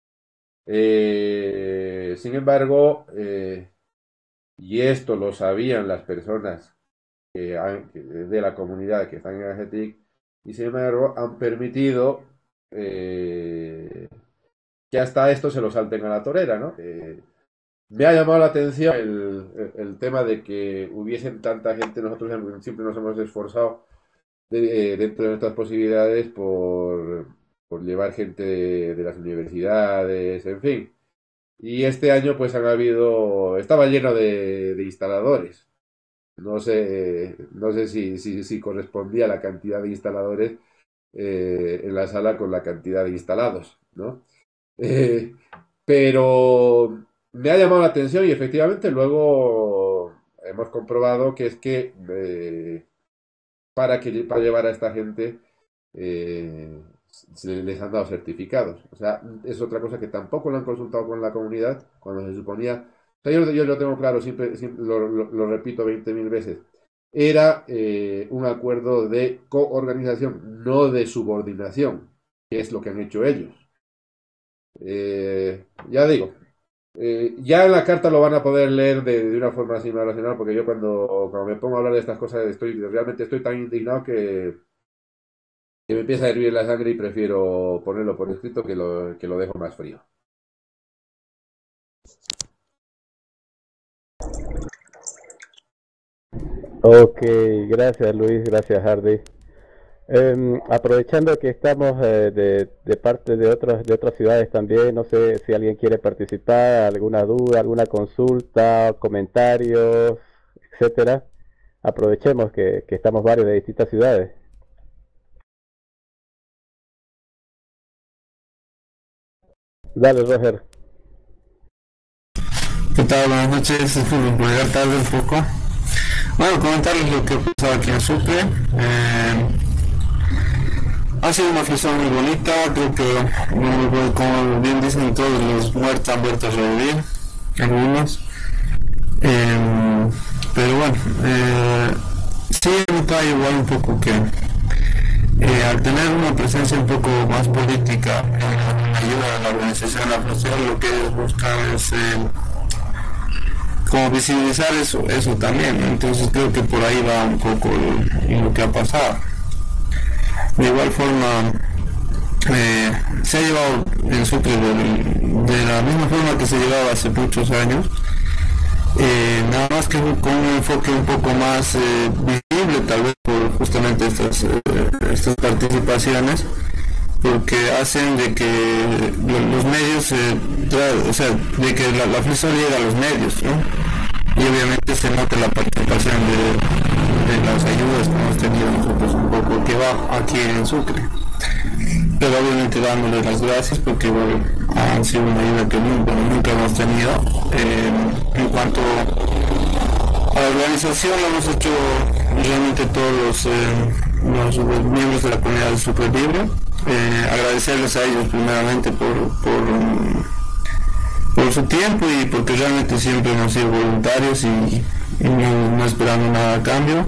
Speaker 4: Eh, sin embargo, eh, y esto lo sabían las personas que han- que- de la comunidad que están en la G T I C, y sin embargo han permitido eh, que hasta esto se lo salten a la torera, ¿no? Eh,
Speaker 5: Me ha llamado la atención el, el- el tema de que hubiesen tanta gente. Nosotros siempre nos hemos esforzado de- eh, dentro de nuestras posibilidades por, por llevar gente de, de las universidades, en fin. Y este año pues han habido, estaba lleno de, de instaladores. No sé, no sé si, si, si correspondía la cantidad de instaladores eh, en la sala con la cantidad de instalados, ¿no? Eh, pero me ha llamado la atención y efectivamente luego hemos comprobado que es que eh, para que para llevar a esta gente eh, se les han dado certificados. O sea, es otra cosa que tampoco lo han consultado con la comunidad cuando se suponía. O sea, yo, yo lo tengo claro, siempre, siempre lo, lo- lo repito veinte mil veces. Era eh, un acuerdo de coorganización, no de subordinación, que es lo que han hecho ellos. Eh, ya digo, eh, ya en la carta lo van a poder leer de, de una forma así más racional, porque yo cuando, cuando me pongo a hablar de estas cosas estoy realmente estoy tan indignado que, que me empieza a hervir la sangre y prefiero ponerlo por escrito que lo, que lo dejo más frío.
Speaker 2: Ok, gracias Luis, gracias Hardy. Em, aprovechando que estamos eh, de, de parte de otras de otras ciudades también, no sé si alguien quiere participar, alguna duda, alguna consulta, comentarios, etcétera. Aprovechemos que, que estamos varios de distintas ciudades. Dale, Roger.
Speaker 11: ¿Qué tal? Buenas noches, disculpen por llegar tarde un poco. Bueno, comentarles lo que ha pasado aquí en Sucre. Eh, ha sido una fiesta muy bonita, creo que, como como bien dicen todos, los muertos han vuelto a revivir, algunos. Eh, pero bueno, eh, sí he notado igual un poco que eh, al tener una presencia un poco más política en la ayuda de la organización social, lo que ellos buscan es eh, como visibilizar eso, eso también, ¿no? Entonces creo que por ahí va un poco lo, lo que ha pasado. De igual forma, eh, se ha llevado en Sucre de, de la misma forma que se llevaba hace muchos años, eh, nada más que con un enfoque un poco más eh, visible, tal vez por justamente estas, eh, estas participaciones, porque hacen de que los medios, eh, tra- o sea, de que la, la FLISOL llegue a los medios, ¿no? Y obviamente se nota la participación de, de las ayudas que hemos tenido nosotros un poco que va aquí en Sucre. Pero obviamente dándole las gracias porque bueno, han sido una ayuda que nunca, nunca hemos tenido. Eh, en cuanto a la organización, lo hemos hecho realmente todos los, eh, los, los miembros de la comunidad de Sucre Libre. Eh, agradecerles a ellos primeramente por, por, por su tiempo y porque realmente siempre hemos sido voluntarios y, y no, no esperando nada a cambio.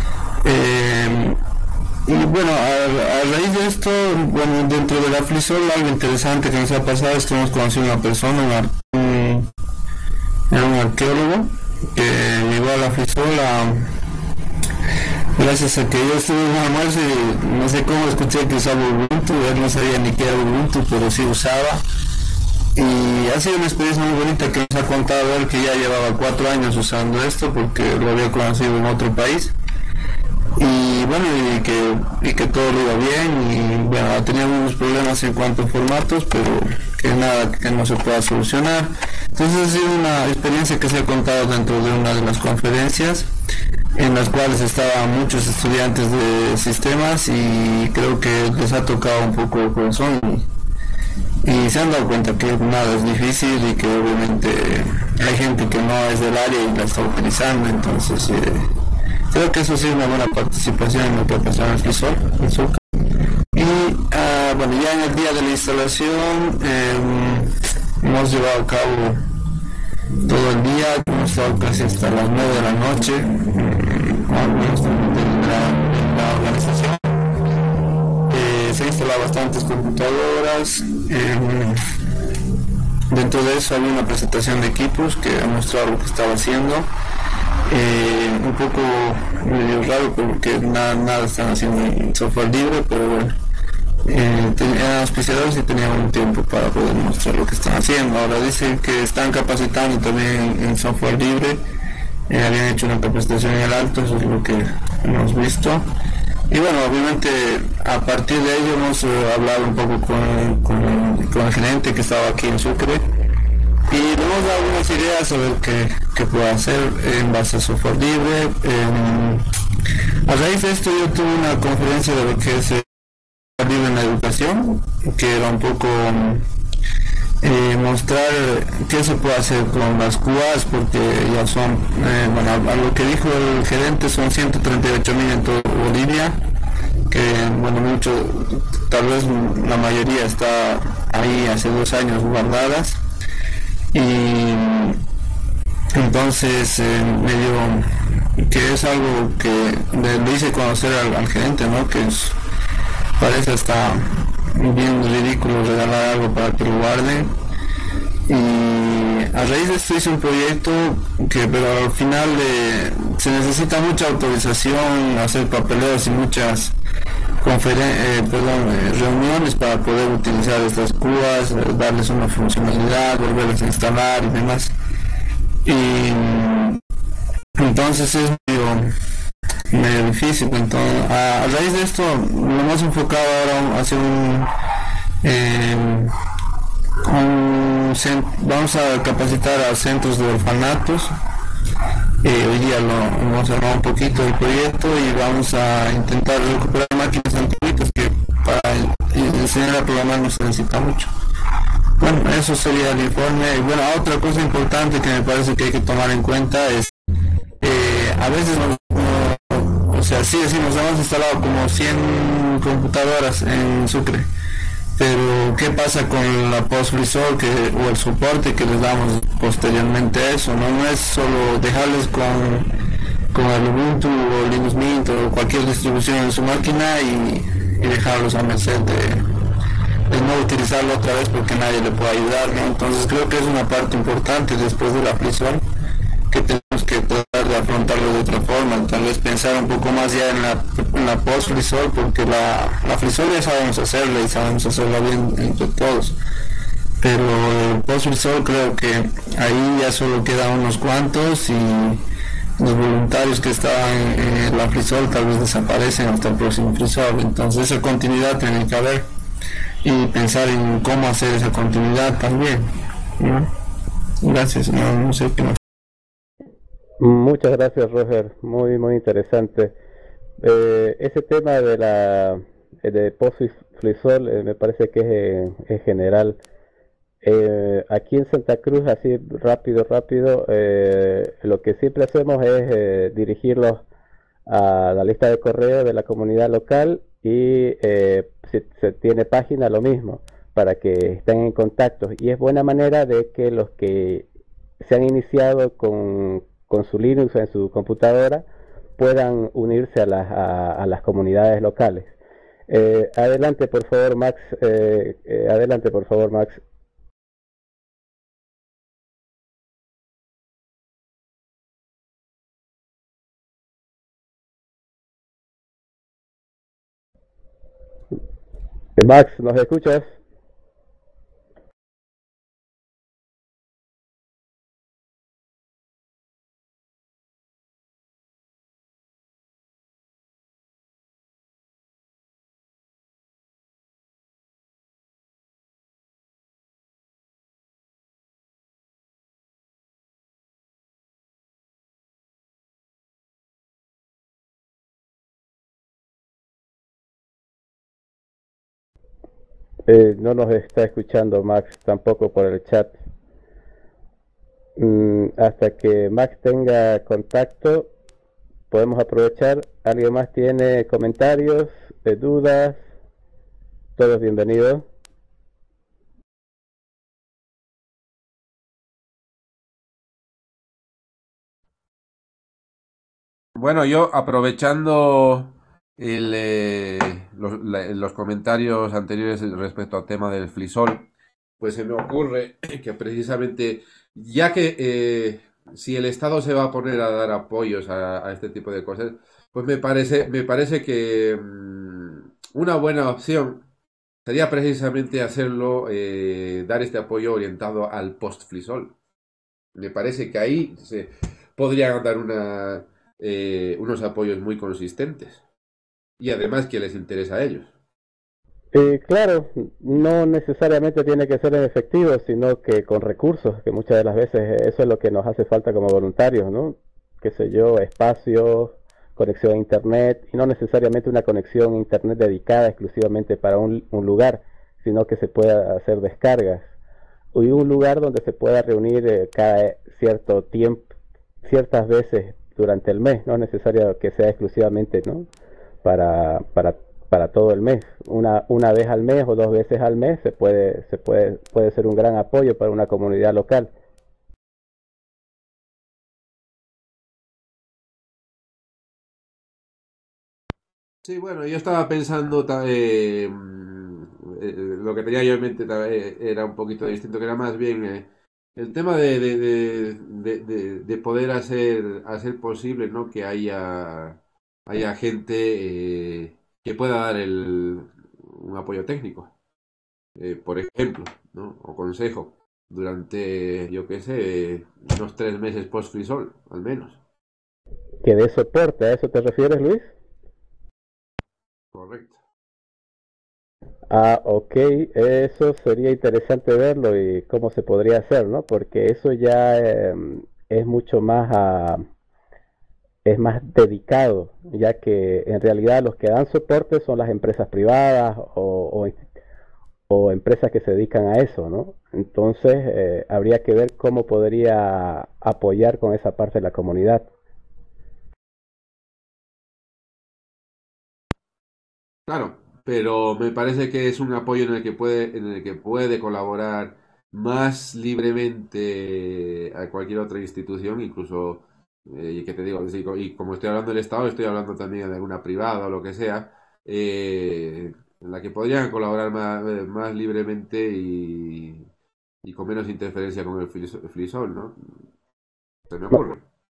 Speaker 11: Eh, y bueno, a, a raíz de esto, bueno, dentro de la FLISOL, algo interesante que nos ha pasado es que hemos conocido a una persona, un, ar- un, era un arqueólogo que llegó a la FLISOL a, gracias a que yo estuve en un almuerzo y no sé cómo escuché que usaba Ubuntu, él no sabía ni qué era Ubuntu, pero sí usaba. Y ha sido una experiencia muy bonita que nos ha contado él, que ya llevaba cuatro años usando esto porque lo había conocido en otro país. Y bueno, y que, y que todo lo iba bien y bueno, ha tenido algunos problemas en cuanto a formatos, pero que nada que no se pueda solucionar. Entonces ha sido una experiencia que se ha contado dentro de una de las conferencias en las cuales estaban muchos estudiantes de sistemas y creo que les ha tocado un poco el corazón y, y se han dado cuenta que nada es difícil y que obviamente hay gente que no es del área y la está utilizando, entonces eh, creo que eso ha sido una buena participación en lo que ha pasado en el FLISOL, en Sucre. Y uh, bueno, ya en el día de la instalación eh, hemos llevado a cabo todo el día, hemos estado casi hasta las nueve de la noche con algunos de la, la organización. Eh, se han instalado bastantes computadoras. Eh, dentro de eso había una presentación de equipos que ha mostrado lo que estaba haciendo. Eh, un poco medio raro porque nada, nada están haciendo en software libre, pero bueno, eh, tenían auspiciadores y tenían un tiempo para poder mostrar lo que están haciendo. Ahora dicen que están capacitando también en, en software libre, eh, habían hecho una capacitación en el alto, eso es lo que hemos visto. Y bueno, obviamente a partir de ello hemos eh, hablado un poco con, con, con el gerente que estaba aquí en Sucre y le hemos dado algunas ideas sobre qué, qué puede hacer en base a software libre. Eh, a raíz de esto yo tuve una conferencia de lo que es eh, libre en la educación, que era un poco eh, mostrar qué se puede hacer con las cubas, porque ya son, eh, bueno, a lo que dijo el gerente son ciento treinta y ocho mil en toda Bolivia, que bueno, mucho, tal vez la mayoría está ahí hace dos años guardadas, y entonces eh, medio que es algo que le, le hice conocer al, al gerente, ¿no? Que es, parece hasta bien ridículo regalar algo para que lo guarden. Y a raíz de esto hice un proyecto que, pero al final eh, se necesita mucha autorización, hacer papeleos y muchas conferen eh, perdón, eh, reuniones para poder utilizar estas cubas, eh, darles una funcionalidad, volverlas a instalar y demás. Y entonces es medio, medio difícil. Entonces, a, a raíz de esto lo hemos enfocado ahora hacia un, eh, un vamos a capacitar a centros de orfanatos. Eh, hoy día lo hemos armado un poquito el proyecto y vamos a intentar recuperar máquinas antiguitas que para enseñar a programar no se necesita mucho. Bueno, eso sería el informe. Y bueno, otra cosa importante que me parece que hay que tomar en cuenta es eh, a veces nos, no, o sea, sí decimos hemos instalado como cien computadoras en Sucre, pero ¿qué pasa con la post-resort que, o el soporte que les damos posteriormente a eso? No, no es solo dejarles con, con el Ubuntu o Linux Mint o cualquier distribución en su máquina y, y dejarlos a merced de, de no utilizarlo otra vez porque nadie le puede ayudar, ¿no? Entonces creo que es una parte importante después de la FreeSol que tenemos que tratar de afrontarlo de otra forma, tal vez pensar un poco más ya en la, en la post-FreeSol, porque la, la FreeSol ya sabemos hacerla y sabemos hacerla bien entre todos, pero el post-FreeSol creo que ahí ya solo quedan unos cuantos y los voluntarios que estaban en la FreeSol tal vez desaparecen hasta el próximo FreeSol. Entonces esa continuidad tiene que haber y pensar en cómo hacer esa continuidad también, ¿no? Gracias, no, no sé qué más.
Speaker 2: Muchas gracias, Roger, muy muy interesante. Eh, ese tema de la de post-FreeSol eh, me parece que es, eh, es general. Eh, aquí en Santa Cruz, así rápido, rápido, eh, lo que siempre hacemos es eh, dirigirlos a la lista de correo de la comunidad local y eh, si se tiene página lo mismo, para que estén en contacto. Y es buena manera de que los que se han iniciado con con su Linux en su computadora puedan unirse a las, a, a las comunidades locales. Eh, adelante por favor Max, eh, eh, adelante por favor Max. Eh, Max, ¿nos escuchas? Eh, no nos está escuchando Max tampoco por el chat. Mm, hasta que Max tenga contacto podemos aprovechar. ¿Alguien más tiene comentarios, eh, dudas? Todos bienvenidos.
Speaker 5: Bueno, yo aprovechando el, eh, los, la- los comentarios anteriores respecto al tema del FreeSol, pues se me ocurre que precisamente, ya que eh, si el Estado se va a poner a dar apoyos a, a este tipo de cosas, pues me parece, me parece que mm, una buena opción sería precisamente hacerlo, eh, dar este apoyo orientado al post-Flisol. Me parece que ahí se podrían dar una, eh, unos apoyos muy consistentes y además que les interesa a ellos.
Speaker 2: Eh, claro, no necesariamente tiene que ser en efectivo, sino que con recursos, que muchas de las veces eso es lo que nos hace falta como voluntarios, ¿no? Qué sé yo, espacios, conexión a internet, y no necesariamente una conexión a internet dedicada exclusivamente para un, un lugar, sino que se pueda hacer descargas, y un lugar donde se pueda reunir eh, cada cierto tiempo, ciertas veces durante el mes, no es necesario que sea exclusivamente, ¿no? para, para para todo el mes, una una vez al mes o dos veces al mes se puede se puede puede ser un gran apoyo para una comunidad local.
Speaker 5: Sí, bueno, yo estaba pensando, ta- eh, mm, eh, lo que tenía yo en mente ta- eh, era un poquito distinto, que era más bien eh, el tema de, de, de, de, de- de poder hacer, hacer posible, ¿no? Que haya, haya gente eh, que pueda dar el, un apoyo técnico, eh, por ejemplo, ¿no? O consejo, durante, yo qué sé, unos tres meses post-frisol, al menos.
Speaker 2: Que dé soporte, ¿a eso te refieres, Luis?
Speaker 5: Correcto.
Speaker 2: Ah, ok, eso sería interesante verlo y cómo se podría hacer, ¿no? Porque eso ya eh, es mucho más a, es más dedicado, ya que en realidad los que dan soporte son las empresas privadas o, o, o empresas que se dedican a eso, ¿no? Entonces eh, habría que ver cómo podría apoyar con esa parte de la comunidad.
Speaker 5: Claro, pero me parece que es un apoyo en el que puede, en el que puede colaborar más libremente a cualquier otra institución, incluso, eh, y que te digo, sí, co- y como estoy hablando del Estado, estoy hablando también de alguna privada o lo que sea, eh, en la que podrían colaborar más, eh, más libremente y, y con menos interferencia con el flis- flisol, ¿no? Se me ocurre.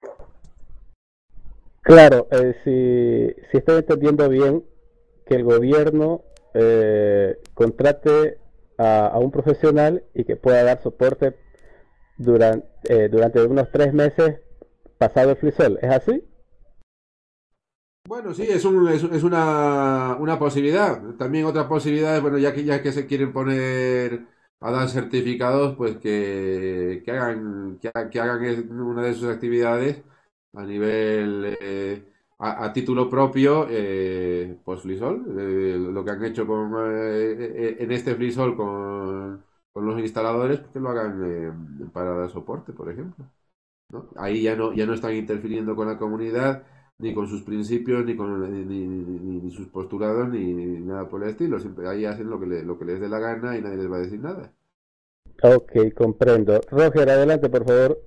Speaker 2: Claro, eh, si, si estoy entendiendo bien, que el gobierno eh, contrate a, a un profesional y que pueda dar soporte durante, eh, durante unos tres meses pasado el frisol, ¿es así?
Speaker 5: Bueno, sí, es, un, es, es una, una posibilidad. También otra posibilidad es, bueno, ya que ya que se quieren poner a dar certificados, pues que, que hagan, que, ha- que hagan es- una de sus actividades a nivel, eh, a, a título propio, eh, pues Flisol, eh, lo que han hecho con, eh, eh, en este Flisol con, con los instaladores, pues que lo hagan eh, para dar soporte, por ejemplo. ¿No? Ahí ya no, ya no están interfiriendo con la comunidad, ni con sus principios, ni con ni, ni- ni- ni sus postulados, ni, ni nada por el estilo. Siempre ahí hacen lo que, le- lo que les dé la gana y nadie les va a decir nada.
Speaker 2: Ok, comprendo. Roger, adelante, por favor.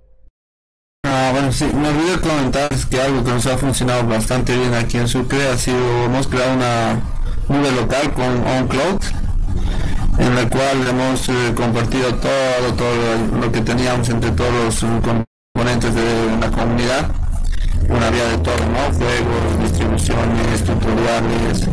Speaker 11: Ah, bueno, sí, me olvidé comentar es que algo que nos ha funcionado bastante bien aquí en Sucre ha sido, hemos creado una nube local con OnCloud, en la cual hemos eh, compartido todo, todo lo, lo que teníamos entre todos los eh, componentes de la comunidad. Una vía de todo, ¿no? Juegos, distribuciones, tutoriales,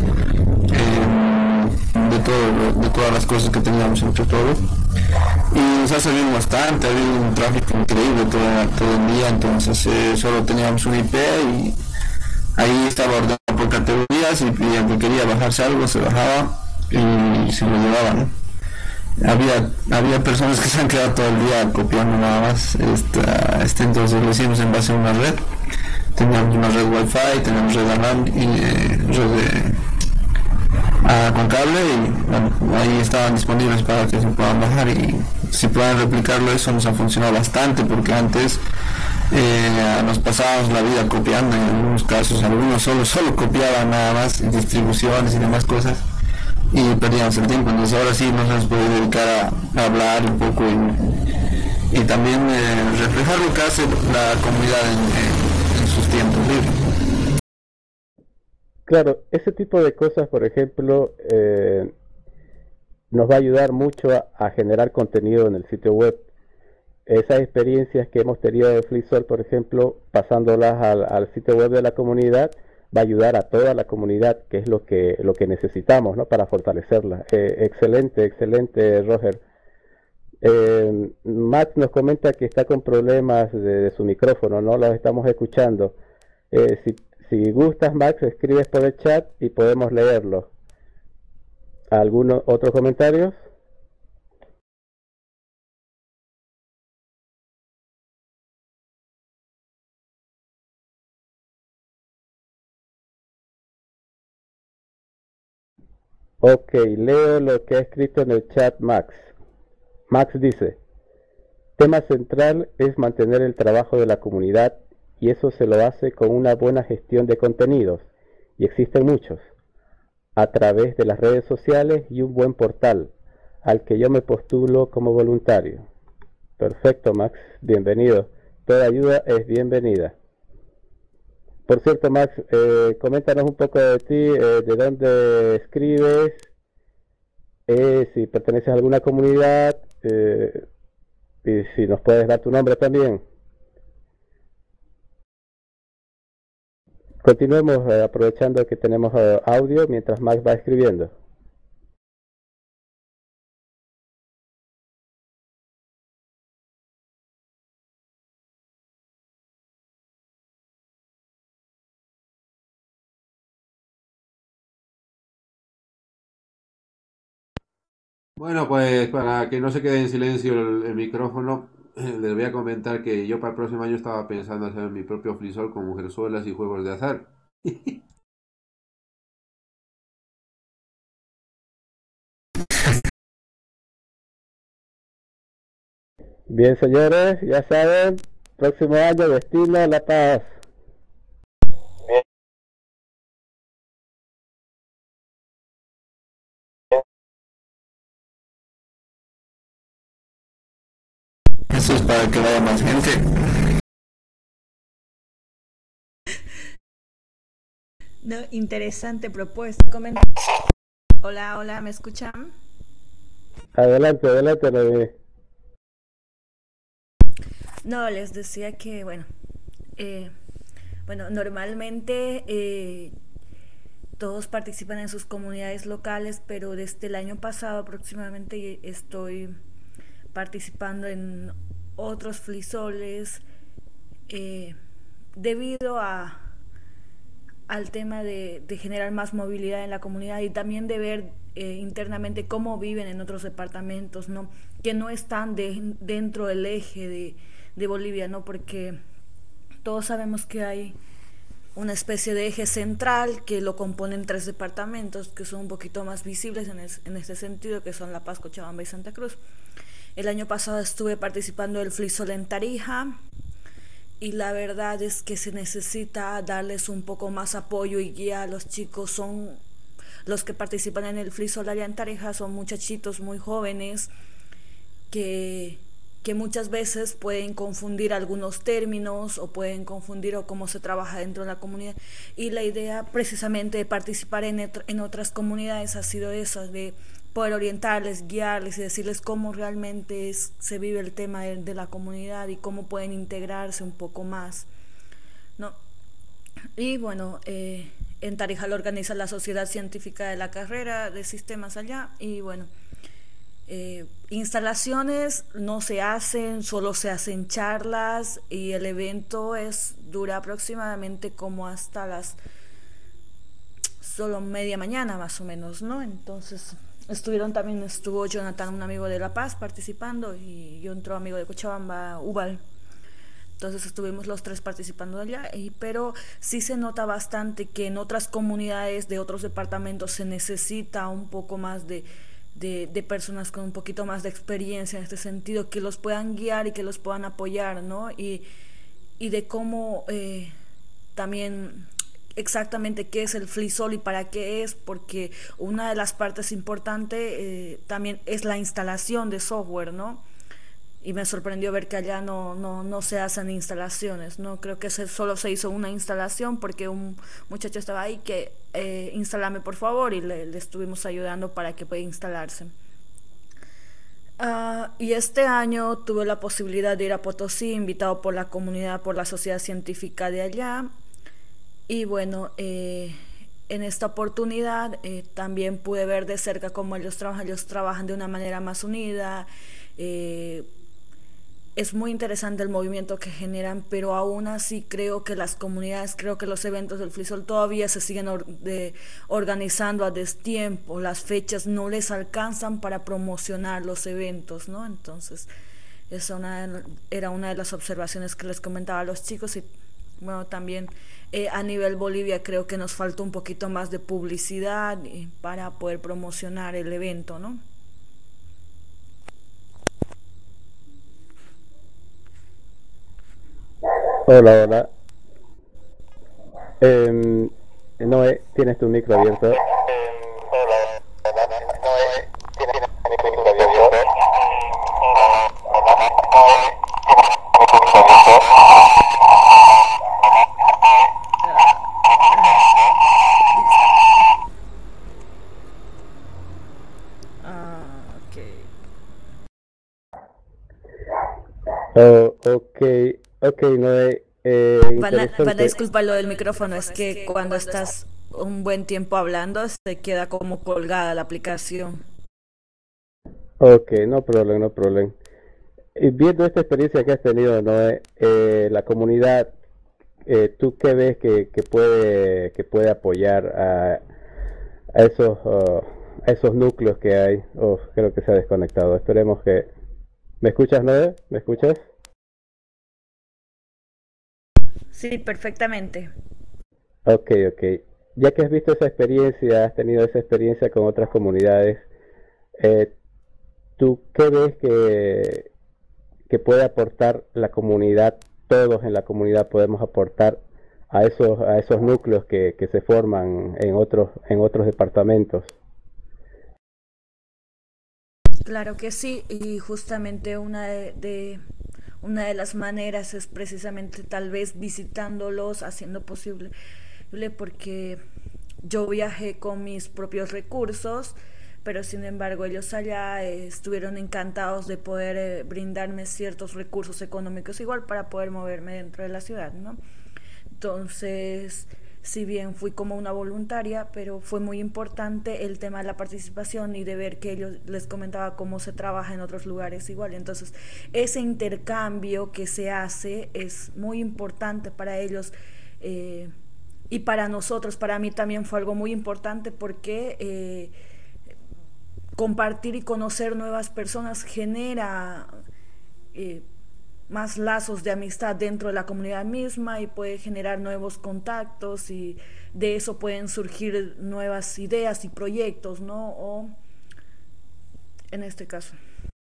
Speaker 11: eh, de todo, de todas las cosas que teníamos entre todos. Y nos ha servido bastante, ha habido un tráfico increíble todo, todo el día, entonces eh, solo teníamos un I P y ahí estaba ordenado por categorías y, y el que quería bajarse algo se bajaba y se lo llevaba, ¿no? Había, había personas que se han quedado todo el día copiando nada más, esta, este, entonces lo hicimos en base a una red. Teníamos una red Wi-Fi, teníamos red ALAN y eh, red de, ah, con cable y bueno, ahí estaban disponibles para que se puedan bajar y si pueden replicarlo eso nos ha funcionado bastante porque antes eh, nos pasábamos la vida copiando en algunos casos, algunos solo, solo copiaban nada más distribuciones y demás cosas y perdíamos el tiempo, entonces ahora sí nos hemos podido dedicar a, a hablar un poco y, y también eh, reflejar lo que hace la comunidad en, en, en sus tiempos libres.
Speaker 2: Claro, ese tipo de cosas, por ejemplo, eh, nos va a ayudar mucho a, a generar contenido en el sitio web. Esas experiencias que hemos tenido de Flisol, por ejemplo, pasándolas al, al sitio web de la comunidad, va a ayudar a toda la comunidad, que es lo que lo que necesitamos, ¿no? Para fortalecerla. Eh, excelente, excelente, Roger. Eh, Max nos comenta que está con problemas de, de su micrófono, no lo estamos escuchando. Eh, si, si gustas, Max, escribes por el chat y podemos leerlo. ¿Algunos otros comentarios? Ok, leo lo que ha escrito en el chat Max. Max dice: tema central es mantener el trabajo de la comunidad, y eso se lo hace con una buena gestión de contenidos, y existen muchos, a través de las redes sociales y un buen portal, al que yo me postulo como voluntario. Perfecto, Max, bienvenido. Toda ayuda es bienvenida. Por cierto, Max, eh, coméntanos un poco de ti, eh, de dónde escribes, eh, si perteneces a alguna comunidad, eh, y si nos puedes dar tu nombre también. Continuemos eh, aprovechando que tenemos eh, audio mientras Max va escribiendo.
Speaker 5: Bueno, pues para que no se quede en silencio el, el micrófono, eh, les voy a comentar que yo para el próximo año estaba pensando hacer mi propio frisol con mujerzuelas y juegos de azar.
Speaker 2: Bien, señores, ya saben, próximo año destino La Paz.
Speaker 11: Eso es para que vaya más gente.
Speaker 6: No, interesante propuesta. Comenta. Hola, hola, ¿me escuchan?
Speaker 2: Adelante, adelante, Noemí.
Speaker 6: No, les decía que, bueno, eh, bueno, normalmente eh, todos participan en sus comunidades locales, pero desde el año pasado aproximadamente estoy participando en otros frisoles eh, debido a al tema de, de generar más movilidad en la comunidad y también de ver eh, internamente cómo viven en otros departamentos, ¿no? Que no están de, dentro del eje de, de Bolivia, ¿no? Porque todos sabemos que hay una especie de eje central que lo componen tres departamentos que son un poquito más visibles en, es, en este sentido, que son La Paz, Cochabamba y Santa Cruz. El año pasado estuve participando del frisol en Tarija, y la verdad es que se necesita darles un poco más apoyo y guía a los chicos. Son los que participan en el frisol allá en Tarija, son muchachitos muy jóvenes que, que muchas veces pueden confundir algunos términos o pueden confundir o cómo se trabaja dentro de la comunidad, y la idea precisamente de participar en, en otras comunidades ha sido esa, de poder orientarles, guiarles y decirles cómo realmente es, se vive el tema de, de la comunidad y cómo pueden integrarse un poco más, ¿no? Y bueno, eh, en Tarija lo organiza la Sociedad Científica de la Carrera de Sistemas allá, y bueno, eh, instalaciones no se hacen, solo se hacen charlas, y el evento es dura aproximadamente como hasta las solo media mañana más o menos, ¿no? Entonces estuvieron también, estuvo Jonathan, un amigo de La Paz, participando, y otro amigo de Cochabamba, Ubal. Entonces estuvimos los tres participando allá, y, pero sí se nota bastante que en otras comunidades de otros departamentos se necesita un poco más de, de, de personas con un poquito más de experiencia en este sentido, que los puedan guiar y que los puedan apoyar, ¿no? Y, y de cómo eh, también exactamente qué es el frisol y para qué es, porque una de las partes importantes eh, también es la instalación de software, ¿no? Y me sorprendió ver que allá no, no, no se hacen instalaciones, ¿no? Creo que se, solo se hizo una instalación porque un muchacho estaba ahí que eh, instálame por favor, y le, le estuvimos ayudando para que pueda instalarse. Uh, y este año tuve la posibilidad de ir a Potosí, invitado por la comunidad, por la sociedad científica de allá. Y bueno, eh, en esta oportunidad eh, también pude ver de cerca cómo ellos trabajan, ellos trabajan de una manera más unida. eh, es muy interesante el movimiento que generan, pero aún así creo que las comunidades, creo que los eventos del Frisol todavía se siguen or- de- organizando a destiempo, las fechas no les alcanzan para promocionar los eventos, ¿no? Entonces, esa una, era una de las observaciones que les comentaba a los chicos y bueno, también eh, a nivel Bolivia creo que nos falta un poquito más de publicidad eh, para poder promocionar el evento, ¿no?
Speaker 2: Hola, hola. Em, Noé, tienes tu micro abierto.
Speaker 6: Ah, ok.
Speaker 2: Oh, ok, ok, Noé. Eh,
Speaker 6: Van a, van a
Speaker 2: interesante.
Speaker 6: disculpar lo del micrófono, es que cuando estás un buen tiempo hablando se queda como colgada la aplicación.
Speaker 2: Ok, no problem, no problem. Y viendo esta experiencia que has tenido, Noé, eh, la comunidad, eh, ¿tú qué ves que, que puede que puede apoyar a, a esos uh, a esos núcleos que hay? Oh, creo que se ha desconectado. Esperemos que... ¿Me escuchas, Noé? ¿Me escuchas?
Speaker 6: Sí, perfectamente.
Speaker 2: Ok, ok. Ya que has visto esa experiencia, has tenido esa experiencia con otras comunidades, eh, ¿tú qué ves que, que puede aportar la comunidad? Todos en la comunidad podemos aportar a esos, a esos núcleos que, que se forman en otros, en otros departamentos.
Speaker 6: Claro que sí, y justamente una de, de- una de las maneras es precisamente tal vez visitándolos, haciendo posible, porque yo viajé con mis propios recursos, pero sin embargo ellos allá eh, estuvieron encantados de poder eh, brindarme ciertos recursos económicos igual para poder moverme dentro de la ciudad, ¿no? Entonces, si bien fui como una voluntaria, pero fue muy importante el tema de la participación y de ver que ellos les comentaba cómo se trabaja en otros lugares igual. Entonces, ese intercambio que se hace es muy importante para ellos eh, y para nosotros. Para mí también fue algo muy importante porque eh, compartir y conocer nuevas personas genera eh, más lazos de amistad dentro de la comunidad misma y puede generar nuevos contactos y de eso pueden surgir nuevas ideas y proyectos, ¿no? O en este caso.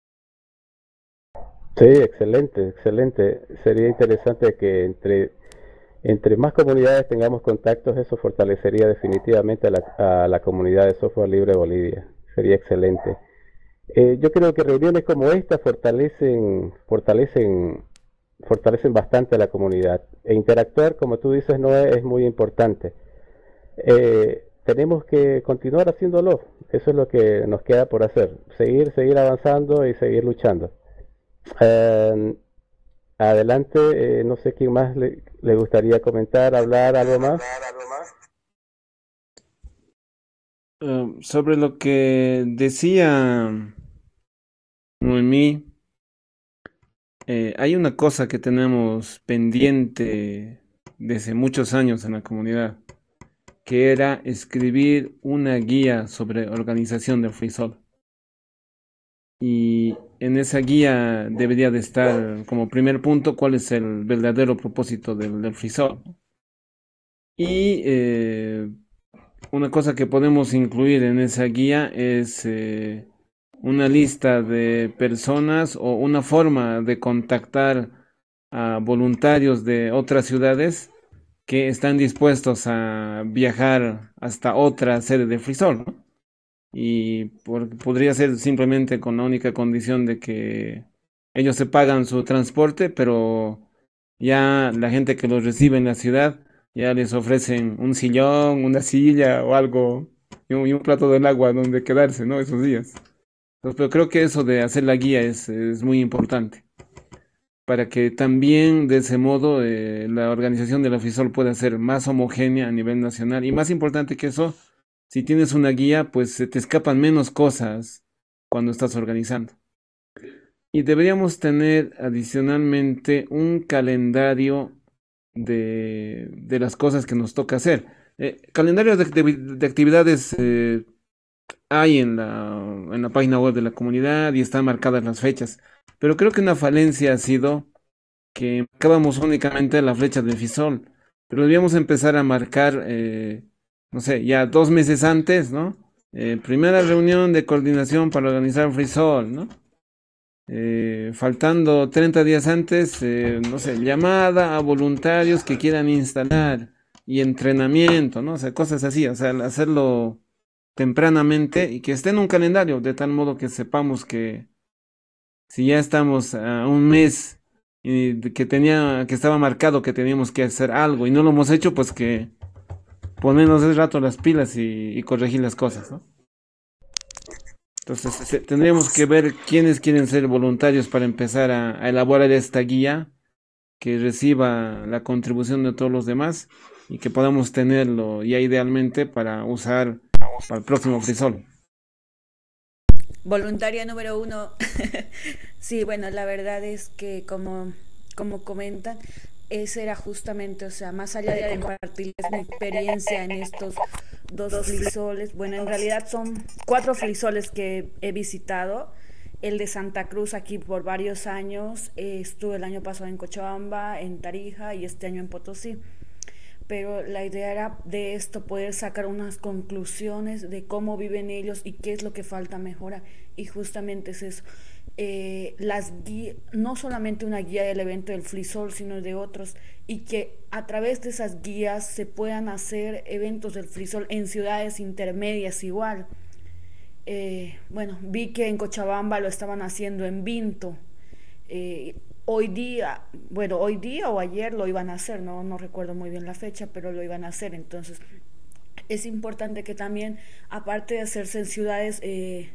Speaker 2: Sí, excelente, excelente. Sería interesante que entre, entre más comunidades tengamos contactos, eso fortalecería definitivamente a la, a la comunidad de software libre Bolivia. Sería excelente. Eh, yo creo que reuniones como esta fortalecen, fortalecen, fortalecen bastante a la comunidad. E interactuar, como tú dices, no es, es muy importante. Eh, tenemos que continuar haciéndolo. Eso es lo que nos queda por hacer. Seguir, seguir avanzando y seguir luchando. Eh, Adelante, eh, no sé quién más le, le gustaría comentar, hablar, algo más.
Speaker 7: Eh, sobre lo que decía Noemí, eh, hay una cosa que tenemos pendiente desde muchos años en la comunidad, que era escribir una guía sobre organización del FreeSol. Y en esa guía debería de estar como primer punto cuál es el verdadero propósito del, del FreeSol. Y eh, una cosa que podemos incluir en esa guía es eh, una lista de personas o una forma de contactar a voluntarios de otras ciudades que están dispuestos a viajar hasta otra sede de FreeSol, ¿no? Y por- podría ser simplemente con la única condición de que ellos se pagan su transporte, pero ya la gente que los recibe en la ciudad ya les ofrecen un sillón, una silla o algo y un, y un plato del agua donde quedarse, ¿no? Esos días. Entonces, pero creo que eso de hacer la guía es, es muy importante. para que también de ese modo eh, la organización de la FISOL pueda ser más homogénea a nivel nacional. Y más importante que eso, si tienes una guía, pues se te escapan menos cosas cuando estás organizando. Y deberíamos tener adicionalmente un calendario de, de las cosas que nos toca hacer. Eh, calendario de, de, de actividades eh, hay en la, en la página web de la comunidad y están marcadas las fechas. Pero creo que una falencia ha sido que marcábamos únicamente la flecha de FISOL. Pero debíamos empezar a marcar, eh, no sé, ya dos meses antes, ¿no? Eh, primera reunión de coordinación para organizar FISOL, ¿no? Eh, faltando treinta días antes, eh, no sé, llamada a voluntarios que quieran instalar y entrenamiento, ¿no? O sea, cosas así, o sea, hacerlo tempranamente y que esté en un calendario, de tal modo que sepamos que si ya estamos a un mes y que tenía, que estaba marcado que teníamos que hacer algo y no lo hemos hecho, pues que ponernos ese rato las pilas y, y corregir las cosas, ¿no? Entonces te, tendríamos que ver quiénes quieren ser voluntarios para empezar a, a elaborar esta guía que reciba la contribución de todos los demás y que podamos tenerlo ya idealmente para usar para el próximo FISOL.
Speaker 6: Voluntaria número uno. Sí, bueno, la verdad es que como, como comentan, ese era justamente, o sea, más allá de compartirles mi experiencia en estos dos frisoles, bueno, en realidad son cuatro frisoles que he visitado. El de Santa Cruz aquí por varios años, eh, estuve el año pasado en Cochabamba, en Tarija y este año en Potosí. Pero la idea era de esto poder sacar unas conclusiones de cómo viven ellos y qué es lo que falta mejorar. Y justamente es eso. Eh, las guías, no solamente una guía del evento del FISOL, sino de otros, y que a través de esas guías se puedan hacer eventos del FISOL en ciudades intermedias igual. Eh, bueno, vi que en Cochabamba lo estaban haciendo en Vinto. Eh, hoy día, bueno, hoy día o ayer lo iban a hacer, no, no recuerdo muy bien la fecha, pero lo iban a hacer. Entonces, es importante que también, aparte de hacerse en ciudades, eh,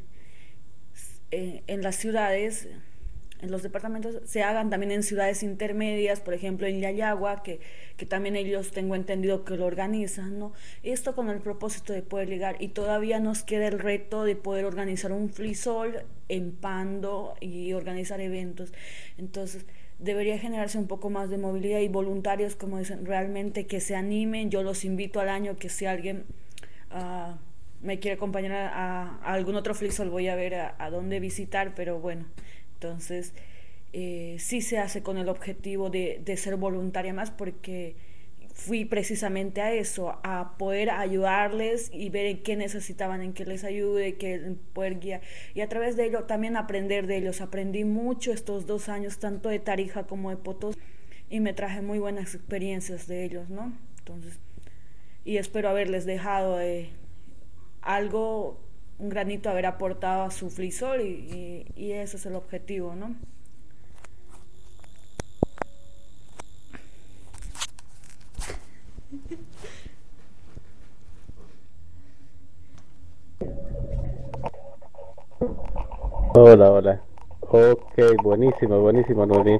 Speaker 6: eh, en las ciudades, en los departamentos, se hagan también en ciudades intermedias, por ejemplo en Yayagua, que, que también ellos tengo entendido que lo organizan, ¿no? Esto con el propósito de poder llegar, y todavía nos queda el reto de poder organizar un FISOL en Pando y organizar eventos. Entonces debería generarse un poco más de movilidad y voluntarios, como dicen, realmente que se animen. Yo los invito al año que si alguien uh, me quiere acompañar a, a algún otro FISOL, voy a ver a, a dónde visitar, pero bueno. Entonces, eh, sí se hace con el objetivo de, de ser voluntaria más, porque fui precisamente a eso, a poder ayudarles y ver en qué necesitaban, en qué les ayude, que poder guiar. Y a través de ello también aprender de ellos. Aprendí mucho estos dos años, tanto de Tarija como de Potosí, y me traje muy buenas experiencias de ellos, ¿no? Entonces, y espero haberles dejado eh, algo, un granito, haber aportado a su FISOL, y, y, y ese es el objetivo, ¿no?
Speaker 2: Hola, hola. Ok, buenísimo, buenísimo, Noemí.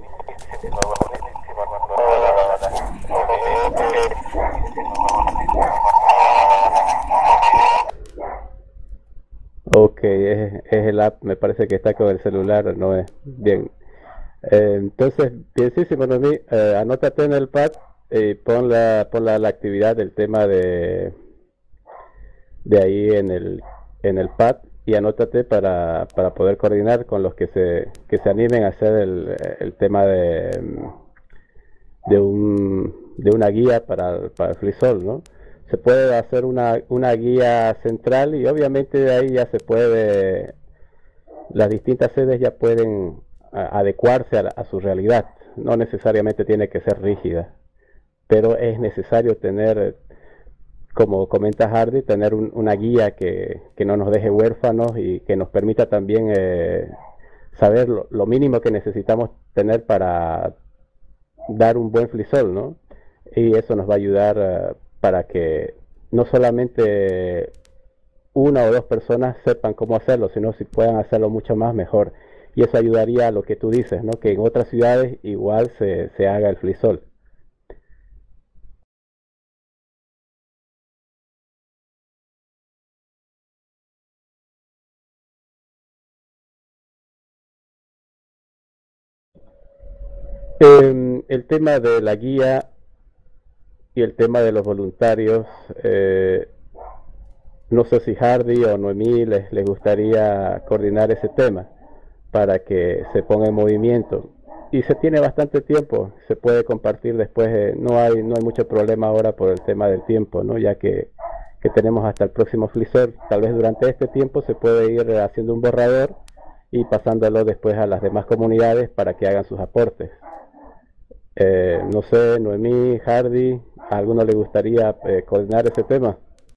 Speaker 2: Ok, es, es el app, me parece que está con el celular, no es bien. Eh, entonces, bienísimo, Noemí, eh, anótate en el pad y pon la, pon la, la actividad del tema de, de ahí en el, en el pad, y anótate para, para poder coordinar con los que se, que se animen a hacer el, el tema de, de, un, de una guía para, para el FISOL, ¿no? Se puede hacer una, una guía central, y obviamente de ahí ya se puede, las distintas sedes ya pueden a, adecuarse a, la, a su realidad. No necesariamente tiene que ser rígida, pero es necesario tener, como comenta Hardy, tener un, una guía que, que no nos deje huérfanos y que nos permita también eh, saber lo, lo mínimo que necesitamos tener para dar un buen FISOL, ¿no? Y eso nos va a ayudar uh, para que no solamente una o dos personas sepan cómo hacerlo, sino si puedan hacerlo mucho más, mejor. y eso ayudaría a lo que tú dices, ¿no? Que en otras ciudades igual se, se haga el flisol. Eh, el tema de la guía y el tema de los voluntarios, eh, no sé si Hardy o Noemí les, les gustaría coordinar ese tema para que se ponga en movimiento. Y se tiene bastante tiempo, se puede compartir después, eh, no hay no hay mucho problema ahora por el tema del tiempo, ¿no? Ya que, que tenemos hasta el próximo flisol. Tal vez durante este tiempo se puede ir haciendo un borrador y pasándolo después a las demás comunidades para que hagan sus aportes. Eh, no sé, Noemí, Hardy, ¿a alguno le gustaría eh, coordinar ese tema?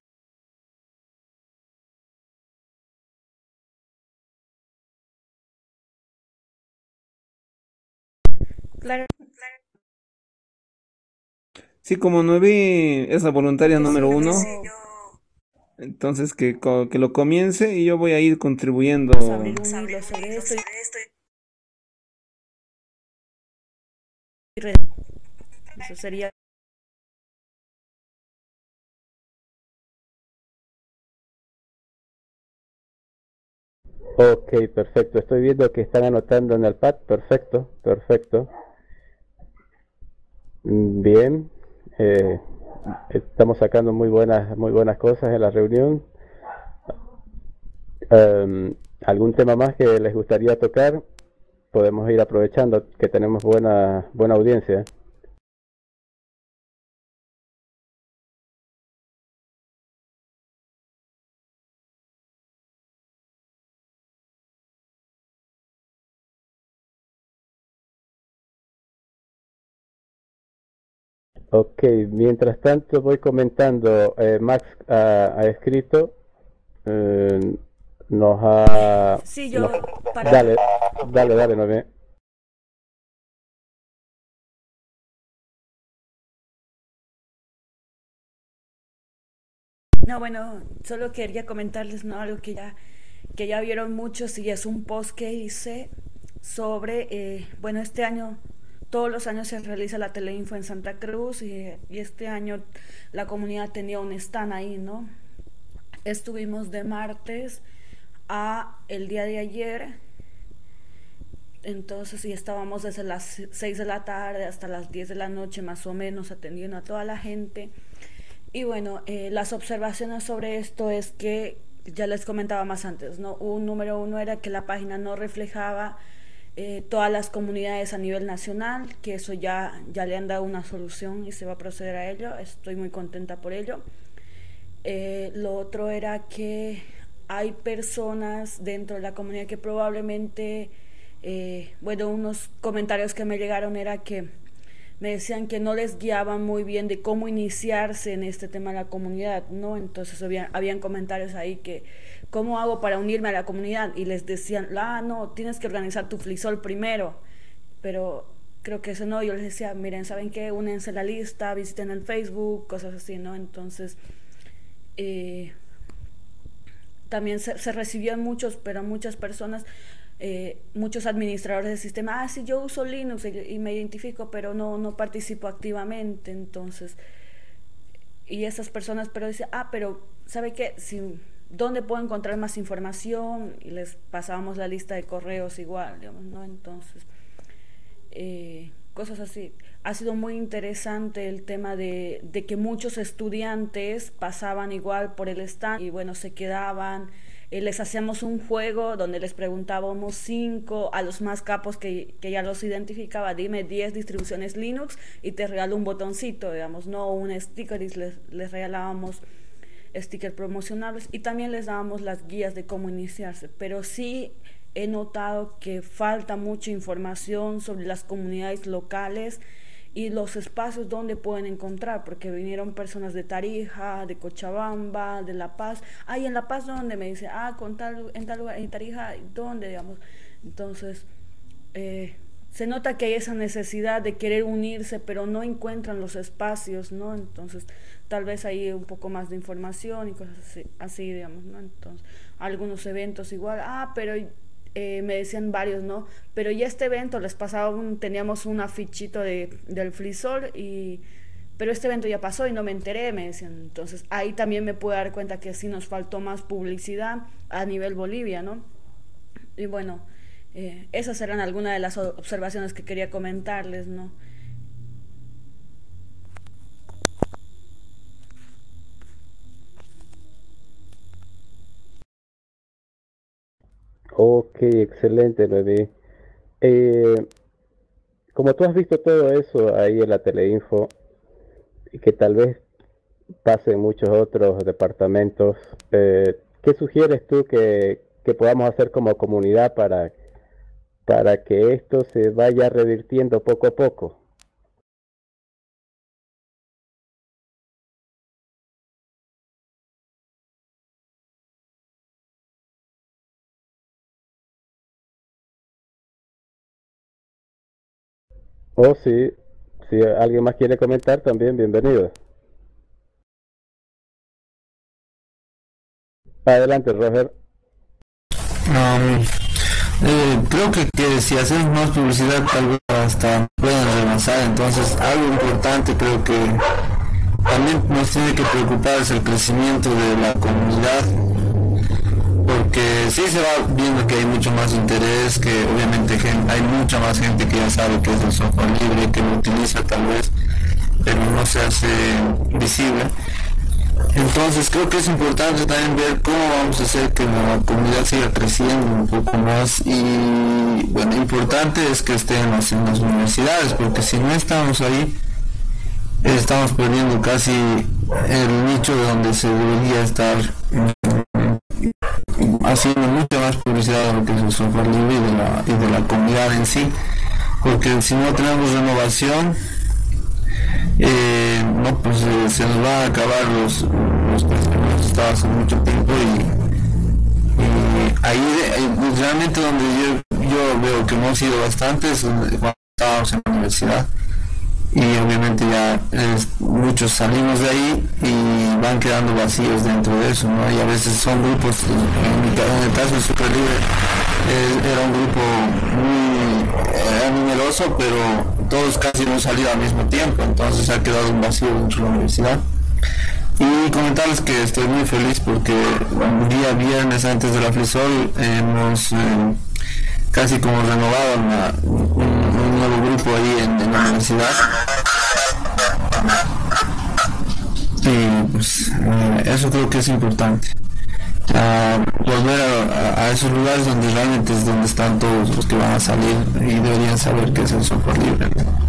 Speaker 6: Claro.
Speaker 7: Sí, como Nuevi es la voluntaria número uno, entonces que, co- que lo comience y yo voy a ir contribuyendo.
Speaker 6: Vamos a abrir un hilo sobre esto y re- eso sería.
Speaker 2: Ok, perfecto. Estoy viendo que están anotando en el pad. Perfecto, perfecto. Mm, Bien. Eh, estamos sacando muy buenas, muy buenas cosas en la reunión. Em, ¿algún tema más que les gustaría tocar? Podemos ir aprovechando que tenemos buena, buena audiencia. Ok, mientras tanto voy comentando, eh, Max ha, ha escrito, eh, nos ha...
Speaker 6: Sí, yo
Speaker 2: nos-
Speaker 6: para
Speaker 2: Dale, dale, dale, Noemí.
Speaker 6: No, bueno, solo quería comentarles, ¿no? Algo que ya, que ya vieron muchos y es un post que hice sobre, eh, bueno, este año, todos los años se realiza la teleinfo en Santa Cruz y, y este año la comunidad tenía un stand ahí, ¿no? Estuvimos de martes a el día de ayer, entonces sí estábamos desde las seis de la tarde hasta las diez de la noche más o menos atendiendo a toda la gente. Y bueno, eh, las observaciones sobre esto es que, ya les comentaba más antes, ¿no? Un número uno era que la página no reflejaba eh, todas las comunidades a nivel nacional, que eso ya, ya le han dado una solución y se va a proceder a ello, estoy muy contenta por ello. Eh, lo otro era que hay personas dentro de la comunidad que probablemente, eh, bueno, unos comentarios que me llegaron era que me decían que no les guiaban muy bien de cómo iniciarse en este tema de la comunidad, ¿no? Entonces había, habían comentarios ahí que, ¿cómo hago para unirme a la comunidad? Y les decían, ah, no, tienes que organizar tu flisol primero, pero creo que eso no, yo les decía, miren, ¿saben qué? Únense a la lista, visiten el Facebook, cosas así, ¿no? Entonces, eh, también se, se recibían muchos, pero muchas personas, eh, muchos administradores del sistema, ah, sí, yo uso Linux y, y me identifico, pero no, no participo activamente, entonces, y esas personas, pero dicen, ah, pero, ¿sabe qué? Si, ¿dónde puedo encontrar más información? Y les pasábamos la lista de correos igual, digamos, ¿no? Entonces, eh, cosas así. Ha sido muy interesante el tema de, de que muchos estudiantes pasaban igual por el stand y bueno, se quedaban, eh, les hacíamos un juego donde les preguntábamos cinco a los más capos que, que ya los identificaba, dime diez distribuciones Linux y te regalo un botoncito, digamos, no un sticker, y les, les regalábamos stickers promocionables y también les dábamos las guías de cómo iniciarse, pero sí he notado que falta mucha información sobre las comunidades locales y los espacios donde pueden encontrar, porque vinieron personas de Tarija, de Cochabamba, de La Paz. Ay, en La Paz, ¿dónde? Me dice, ah, con tal, en tal lugar, en Tarija, ¿dónde? Digamos. Entonces, eh, se nota que hay esa necesidad de querer unirse, pero no encuentran los espacios, ¿no? Entonces, tal vez hay un poco más de información y cosas así, así digamos, ¿no? Entonces, algunos eventos igual, ah, pero eh, me decían varios, ¿no? Pero ya este evento les pasaba, un, teníamos un afichito de, del Flisol, y, pero este evento ya pasó y no me enteré, me decían. Entonces ahí también me pude dar cuenta que sí nos faltó más publicidad a nivel Bolivia, ¿no? Y bueno, eh, esas eran algunas de las observaciones que quería comentarles, ¿no?
Speaker 2: Ok, excelente, Noemí. Eh, como tú has visto todo eso ahí en la Teleinfo, y que tal vez pase en muchos otros departamentos, eh, ¿qué sugieres tú que, que podamos hacer como comunidad para, para que esto se vaya revirtiendo poco a poco? O si, si alguien más quiere comentar, también bienvenido. Adelante, Roger.
Speaker 11: Um, eh, creo que, que si hacemos más publicidad tal vez hasta puedan avanzar. Entonces algo importante creo que también nos tiene que preocupar es el crecimiento de la comunidad, porque sí se va viendo que hay mucho más interés, que obviamente gen- hay mucha más gente que ya sabe que es el software libre, que lo utiliza tal vez, pero no se hace visible. Entonces creo que es importante también ver cómo vamos a hacer que la comunidad siga creciendo un poco más, y bueno, importante es que estén en las, en las universidades, porque si no estamos ahí estamos perdiendo casi el nicho de donde se debería estar haciendo mucha más publicidad de lo que es el software libre y de la, y de la comunidad en sí, porque si no tenemos renovación, eh, no, pues eh, se nos van a acabar los, los que hemos estado hace mucho tiempo, y, y ahí, ahí realmente donde yo, yo veo que hemos ido bastante es cuando estábamos en la universidad, y obviamente ya es, muchos salimos de ahí y van quedando vacíos dentro de eso, ¿no? Y a veces son grupos, en, mi, en el caso de Super Libre eh, era un grupo muy era numeroso, pero todos casi hemos salido al mismo tiempo, entonces ha quedado un vacío dentro de la universidad. Y comentarles que estoy muy feliz porque el día viernes antes de la Flisol hemos eh, casi como renovado una, un, un nuevo grupo ahí en, en la universidad. Y pues eh, eso creo que es importante. Uh, volver a, a, a esos lugares donde realmente es donde están todos los que van a salir y deberían saber que es el software libre.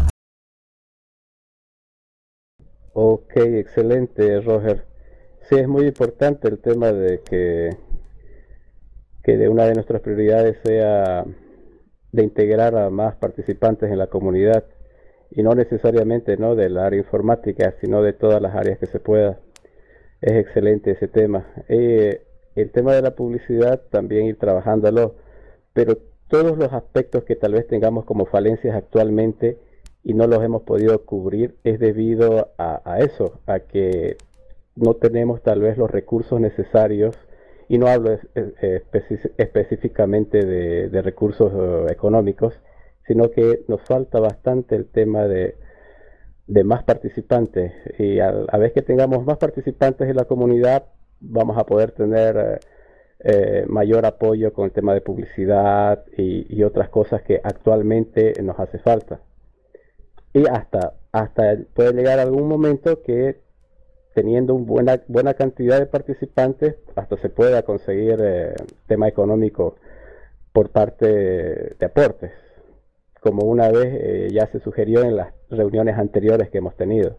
Speaker 2: Ok, excelente, Roger. Sí, es muy importante el tema de que, que de una de nuestras prioridades sea de integrar a más participantes en la comunidad, y no necesariamente no del área informática, sino de todas las áreas que se pueda. Es excelente ese tema. Eh, el tema de la publicidad también ir trabajándolo, pero todos los aspectos que tal vez tengamos como falencias actualmente y no los hemos podido cubrir es debido a, a eso, a que no tenemos tal vez los recursos necesarios, y no hablo es, es, especi- específicamente de, de recursos uh, económicos, sino que nos falta bastante el tema de, de más participantes, y a la vez que tengamos más participantes en la comunidad vamos a poder tener eh, eh, mayor apoyo con el tema de publicidad y, y otras cosas que actualmente nos hace falta. Y hasta, hasta puede llegar algún momento que teniendo una buena, buena cantidad de participantes hasta se pueda conseguir eh, tema económico por parte de aportes, como una vez eh, ya se sugirió en las reuniones anteriores que hemos tenido.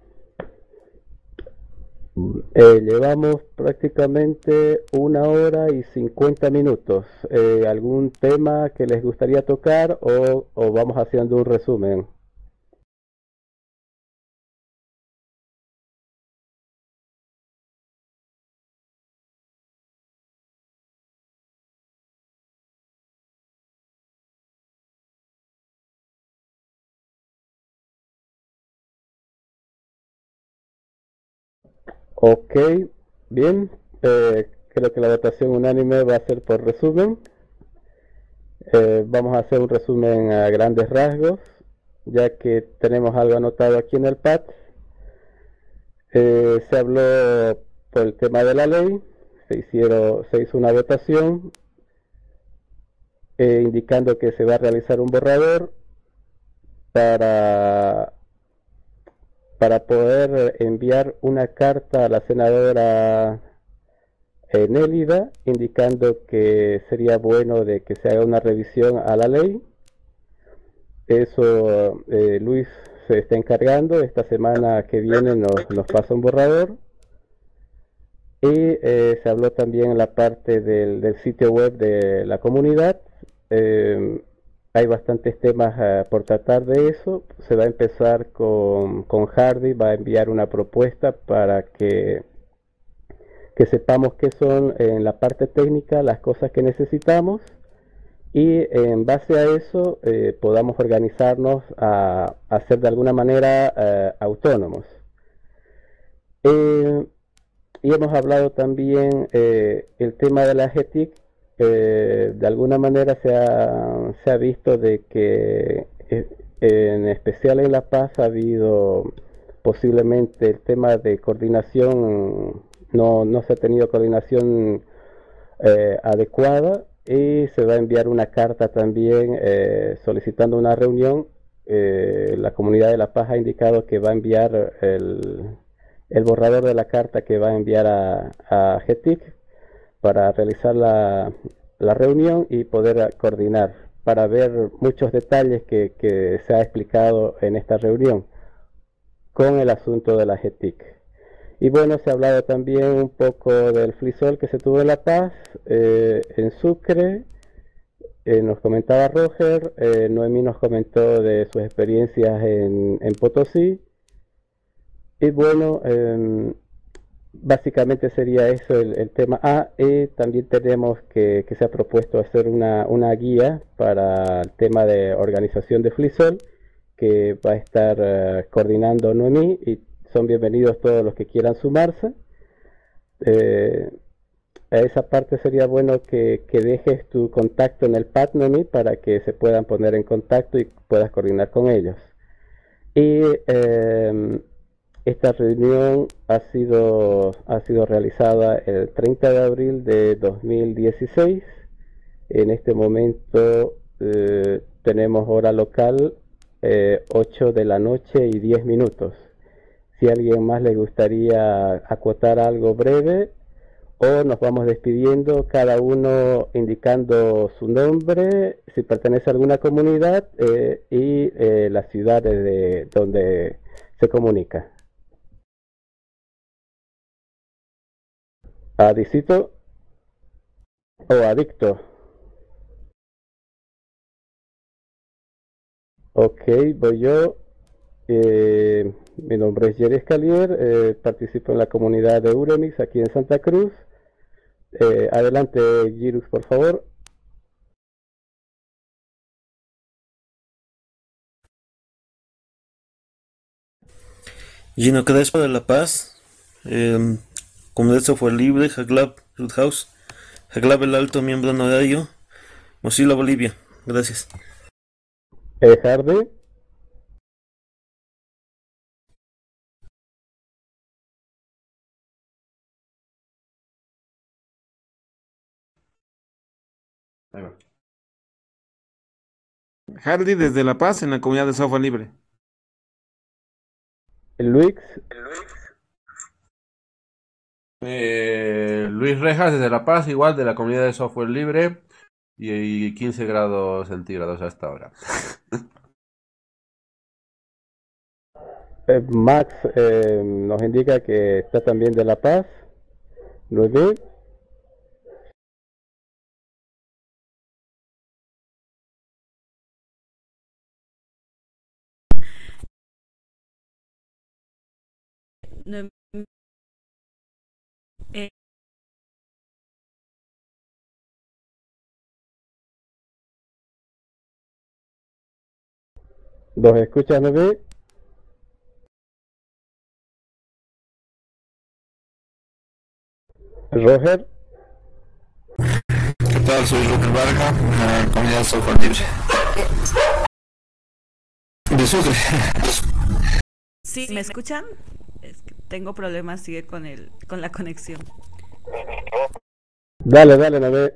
Speaker 2: Eh, llevamos prácticamente una hora y cincuenta minutos. Eh, ¿Algún tema que les gustaría tocar o, o vamos haciendo un resumen? Ok, bien. Eh, creo que la votación unánime va a ser por resumen. Eh, vamos a hacer un resumen a grandes rasgos, ya que tenemos algo anotado aquí en el pad. Eh, se habló por el tema de la ley, se, hicieron, se hizo una votación eh, indicando que se va a realizar un borrador para, para poder enviar una carta a la senadora eh, Nélida, indicando que sería bueno de que se haga una revisión a la ley. Eso eh, Luis se está encargando. Esta semana que viene nos, nos pasa un borrador. Y eh, se habló también en la parte del, del sitio web de la comunidad. Eh, hay bastantes temas uh, por tratar de eso. Se va a empezar con, con Hardy, va a enviar una propuesta para que, que sepamos qué son en la parte técnica las cosas que necesitamos, y en base a eso eh, podamos organizarnos a, a ser de alguna manera eh, autónomos. Eh, y hemos hablado también eh, el tema de la G T I C. Eh, de alguna manera se ha, se ha visto de que eh, en especial en La Paz ha habido posiblemente el tema de coordinación, no, no se ha tenido coordinación eh, adecuada, y se va a enviar una carta también eh, solicitando una reunión. Eh, la comunidad de La Paz ha indicado que va a enviar el, el borrador de la carta que va a enviar a, a G T I C para realizar la, la reunión y poder coordinar, para ver muchos detalles que, que se ha explicado en esta reunión con el asunto de la G T I C. Y bueno, se ha hablado también un poco del FLISOL que se tuvo en La Paz, eh, en Sucre. Eh, nos comentaba Roger, eh, Noemí nos comentó de sus experiencias en, en Potosí. Y bueno, eh, básicamente sería eso el, el tema. Ah, y también tenemos que, que se ha propuesto hacer una, una guía para el tema de organización de FLISOL, que va a estar uh, coordinando Noemí, y son bienvenidos todos los que quieran sumarse. Eh, a esa parte sería bueno que, que dejes tu contacto en el pad, Noemí, para que se puedan poner en contacto y puedas coordinar con ellos. Y eh, esta reunión ha sido, ha sido realizada el treinta de abril de dos mil dieciséis. En este momento eh, tenemos hora local eh, ocho de la noche y diez minutos. Si a alguien más le gustaría acotar algo breve, o nos vamos despidiendo, cada uno indicando su nombre, si pertenece a alguna comunidad eh, y eh, las ciudades de donde se comunica. Adicito o adicto. Ok, voy yo. Eh, mi nombre es Jerry Escalier, eh, participo en la comunidad de Uremix aquí en Santa Cruz. Eh, adelante, Girus, por favor.
Speaker 12: Gino Crespo de La Paz, eh, Comunidad de Software Libre, Haglab, Roothouse, Haglab el Alto, miembro honorario, Mozilla Bolivia. Gracias.
Speaker 2: Eh, Hardy.
Speaker 7: Ahí va. Hardy desde La Paz en la comunidad de software libre.
Speaker 2: Luis.
Speaker 4: Eh, Luis Rejas desde La Paz, igual de la comunidad de software libre, y, y quince grados centígrados hasta ahora.
Speaker 2: eh, Max eh, nos indica que está también de La Paz. Luis.
Speaker 6: No, eh,
Speaker 2: ¿Nos escuchas, Noemí? Roger.
Speaker 11: tal? Soy Roger Varga, uh, comunidad software libre. De Sucre.
Speaker 6: Sí, ¿me escuchan? Es que tengo problemas, sigue con el, con la conexión.
Speaker 2: Dale, dale, Navé.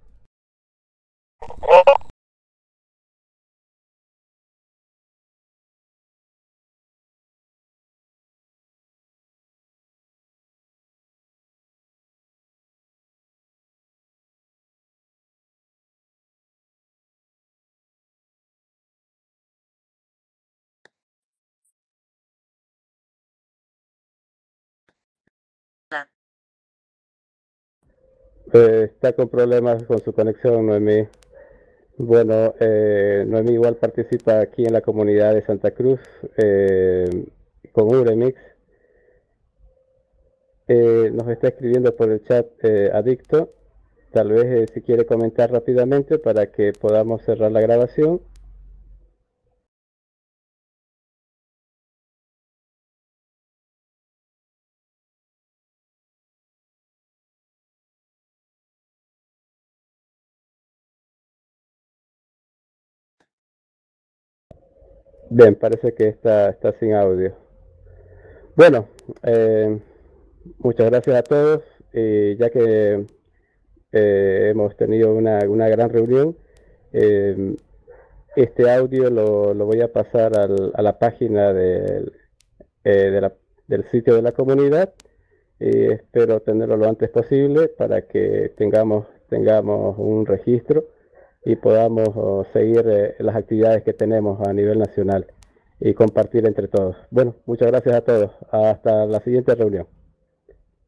Speaker 2: Eh, está con problemas con su conexión, Noemí. Bueno, eh, Noemí igual participa aquí en la comunidad de Santa Cruz eh, con Uremix. Eh, nos está escribiendo por el chat eh, Adicto. Tal vez eh, si quiere comentar rápidamente para que podamos cerrar la grabación. Bien, parece que está, está sin audio. Bueno, eh, muchas gracias a todos. Y ya que eh, hemos tenido una, una gran reunión, eh, este audio lo, lo voy a pasar al, a la página del, eh, de la, del sitio de la comunidad y espero tenerlo lo antes posible para que tengamos, tengamos un registro y podamos oh, seguir eh, las actividades que tenemos a nivel nacional y compartir entre todos. Bueno, muchas gracias a todos. Hasta la siguiente reunión.